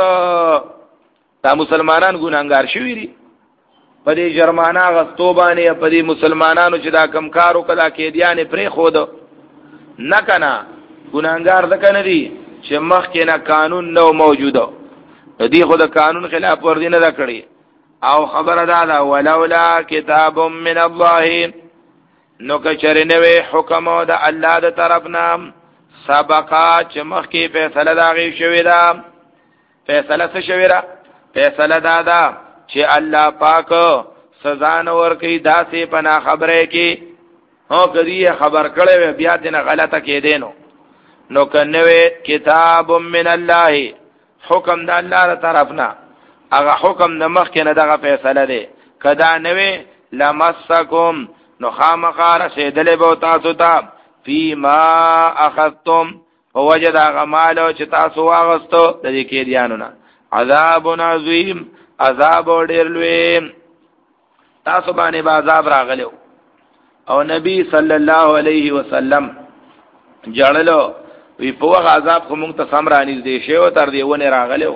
تا مسلمانان ګناګار شوی دي په دې جرمانه غستو باندې په دې مسلمانانو چې دا کم کارو کلا کې دیانه پرې خود نه کنا ګناګار د کنه دي چې مخکې نه قانون نو موجوده دې خود قانون خلاف ور دي نه کړی او خبر ادا ولولا کتاب من الله نو کچره نوې حکم د الله د طرفنا سبقا چې مخکې فیصله دا غي شوی دا فیصله څه شوی دا فیصله دا دا چې الله پاک سزا نه ورکي داسې پنا خبره کې هو کدی خبر کړي بیا دې نه غلطه کې دینو نو کنه کتاب من الله حکم د الله تر طرفنا هغه حکم د مخکې نه دغه فیصله ده کدا نوې لمسکم نو خامخار سیدل به تاسو ته فی ما اخذتم وجد غمالو چې تاسو واغستو د دې کې دیانو نه عذاب عظیم عذاب ډیر لوی تاسو باندې با عذاب راغلو او نبی صلی الله علیه وسلم جړلو وی په هغه عذاب کوم ته سمرانی دي شی او تر دی ونه راغلو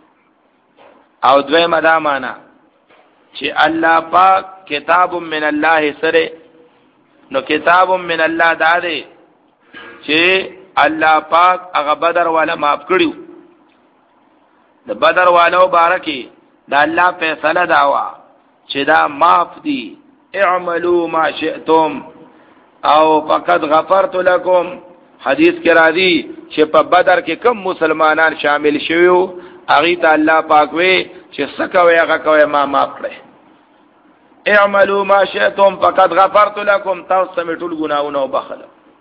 او دوی مدا معنا چې الله پاک کتاب من الله سره نو کتاب من الله دا دی چې الله پاک هغه بدر والا معاف کړیو د بدر والو بارکی دا الله فیصله داوا چې دا معاف دي اعملوا ما شئتم او فقد غفرت لكم حدیث کې راځي چې په بدر کې کم مسلمانان شامل شویو هغه ته الله پاک وی چې سکوي هغه کوي ما معاف کړی اعملوا ما شئتم فقد غفرت لكم تاسو می ټول ګناونه وبخل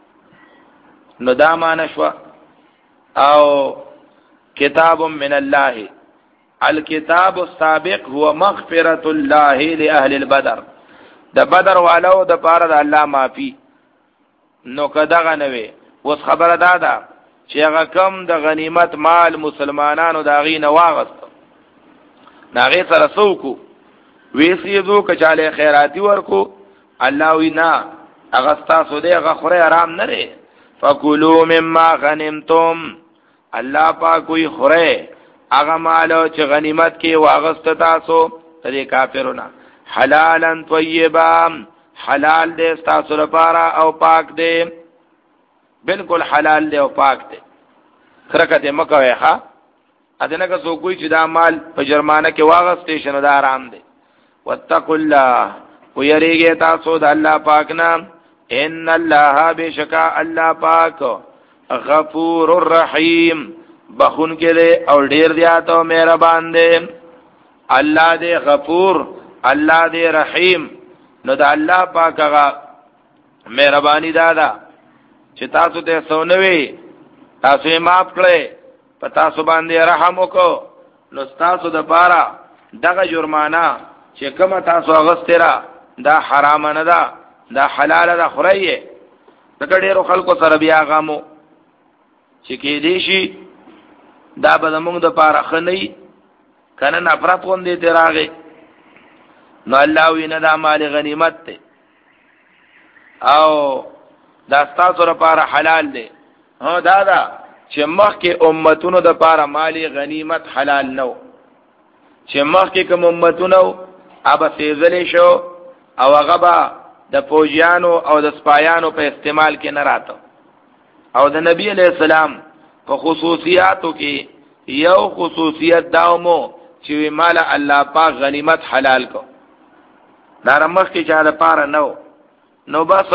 نو دا معنا شو او کتاب من الله الكتاب السابق هو مغفرة الله لأهل البدر د بدر والو د پاره د الله معافي نو کداغه نوې اوس خبره دادا چې هغه کم د غنیمت مال مسلمانانو دا غي نه واغست ناغه سره سوکو ویسیدو کچاله خیراتی ورکو الله وینا اغستا سوده غخره آرام نه لري فکلوا مما غنمتم الله پاک کوئی خوره هغه مالو چې غنیمت کې واغست تاسو دې کافرونه حلالا طیبا حلال دې تاسو لپاره او پاک دې بالکل حلال دې او پاک دې خرکته مکوي ها اذنه که سو کوئی چې دا مال په جرمانه کې واغستې شنو دا آرام دې واتقوا الله ويريږي تاسو د الله پاک نام ان الله بشکا الله پاک غفور الرحیم بخون کې دې او ډیر زیات او مهربان دې الله دې غفور الله دې رحیم نو د الله پاک هغه مهرباني دادا چې تاسو ته سونوي تاسو یې معاف کړئ په تاسو باندې رحم وکړو نو تاسو د پاره دغه جرمانه چې کومه تاسو اغسترا دا حرام نه ده دا حلال ده خورئ دغه ډیرو خلکو سره بیا غامو چې کې دې شي دا به موږ د پاره خنۍ کنه نفرت غوندې تراغه نو الله وینا دا مال غنیمت ته او دا تاسو لپاره حلال دی هو دا دا چې مخکې امتونو د لپاره مال غنیمت حلال نو چې مخکې کوم امتونو ابا سیزلې شو او هغه با د فوجیانو او د سپایانو په استعمال کې نه راته او د نبی علیہ السلام په خصوصیاتو کې یو خصوصیت داومو چې مال الله پاک غنیمت حلال کو دا رمخ کې چا د پاره نو نو بس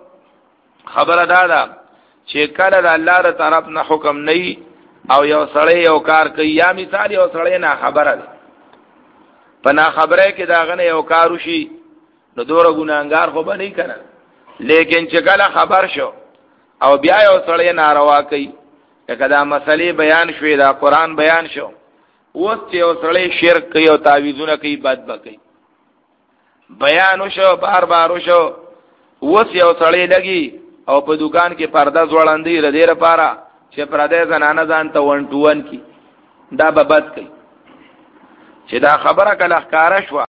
خبره دادا چې کله د الله تر طرف نه حکم نه او یو سړی یو کار کوي یا مثال یو سړی نه خبره ده په نه خبره کې دا غنه یو کار وشي نو دوره ګناګار خو به نه کړي لیکن چې کله خبر شو او بیا یو سړی ناروا کوي که دا مسلې بیان شوې دا قران بیان شو اوس چې اوسړې شرک کوي او تعویذونه کوي بد بکي بیان شو بار بار شو اوس یو سړی لګي او په دکان کې پرده ځوړاندې ردې لپاره چې پردې زنانه ځان ته ون ټو ون کی دا به بد کوي چې دا خبره کله ښکارا شو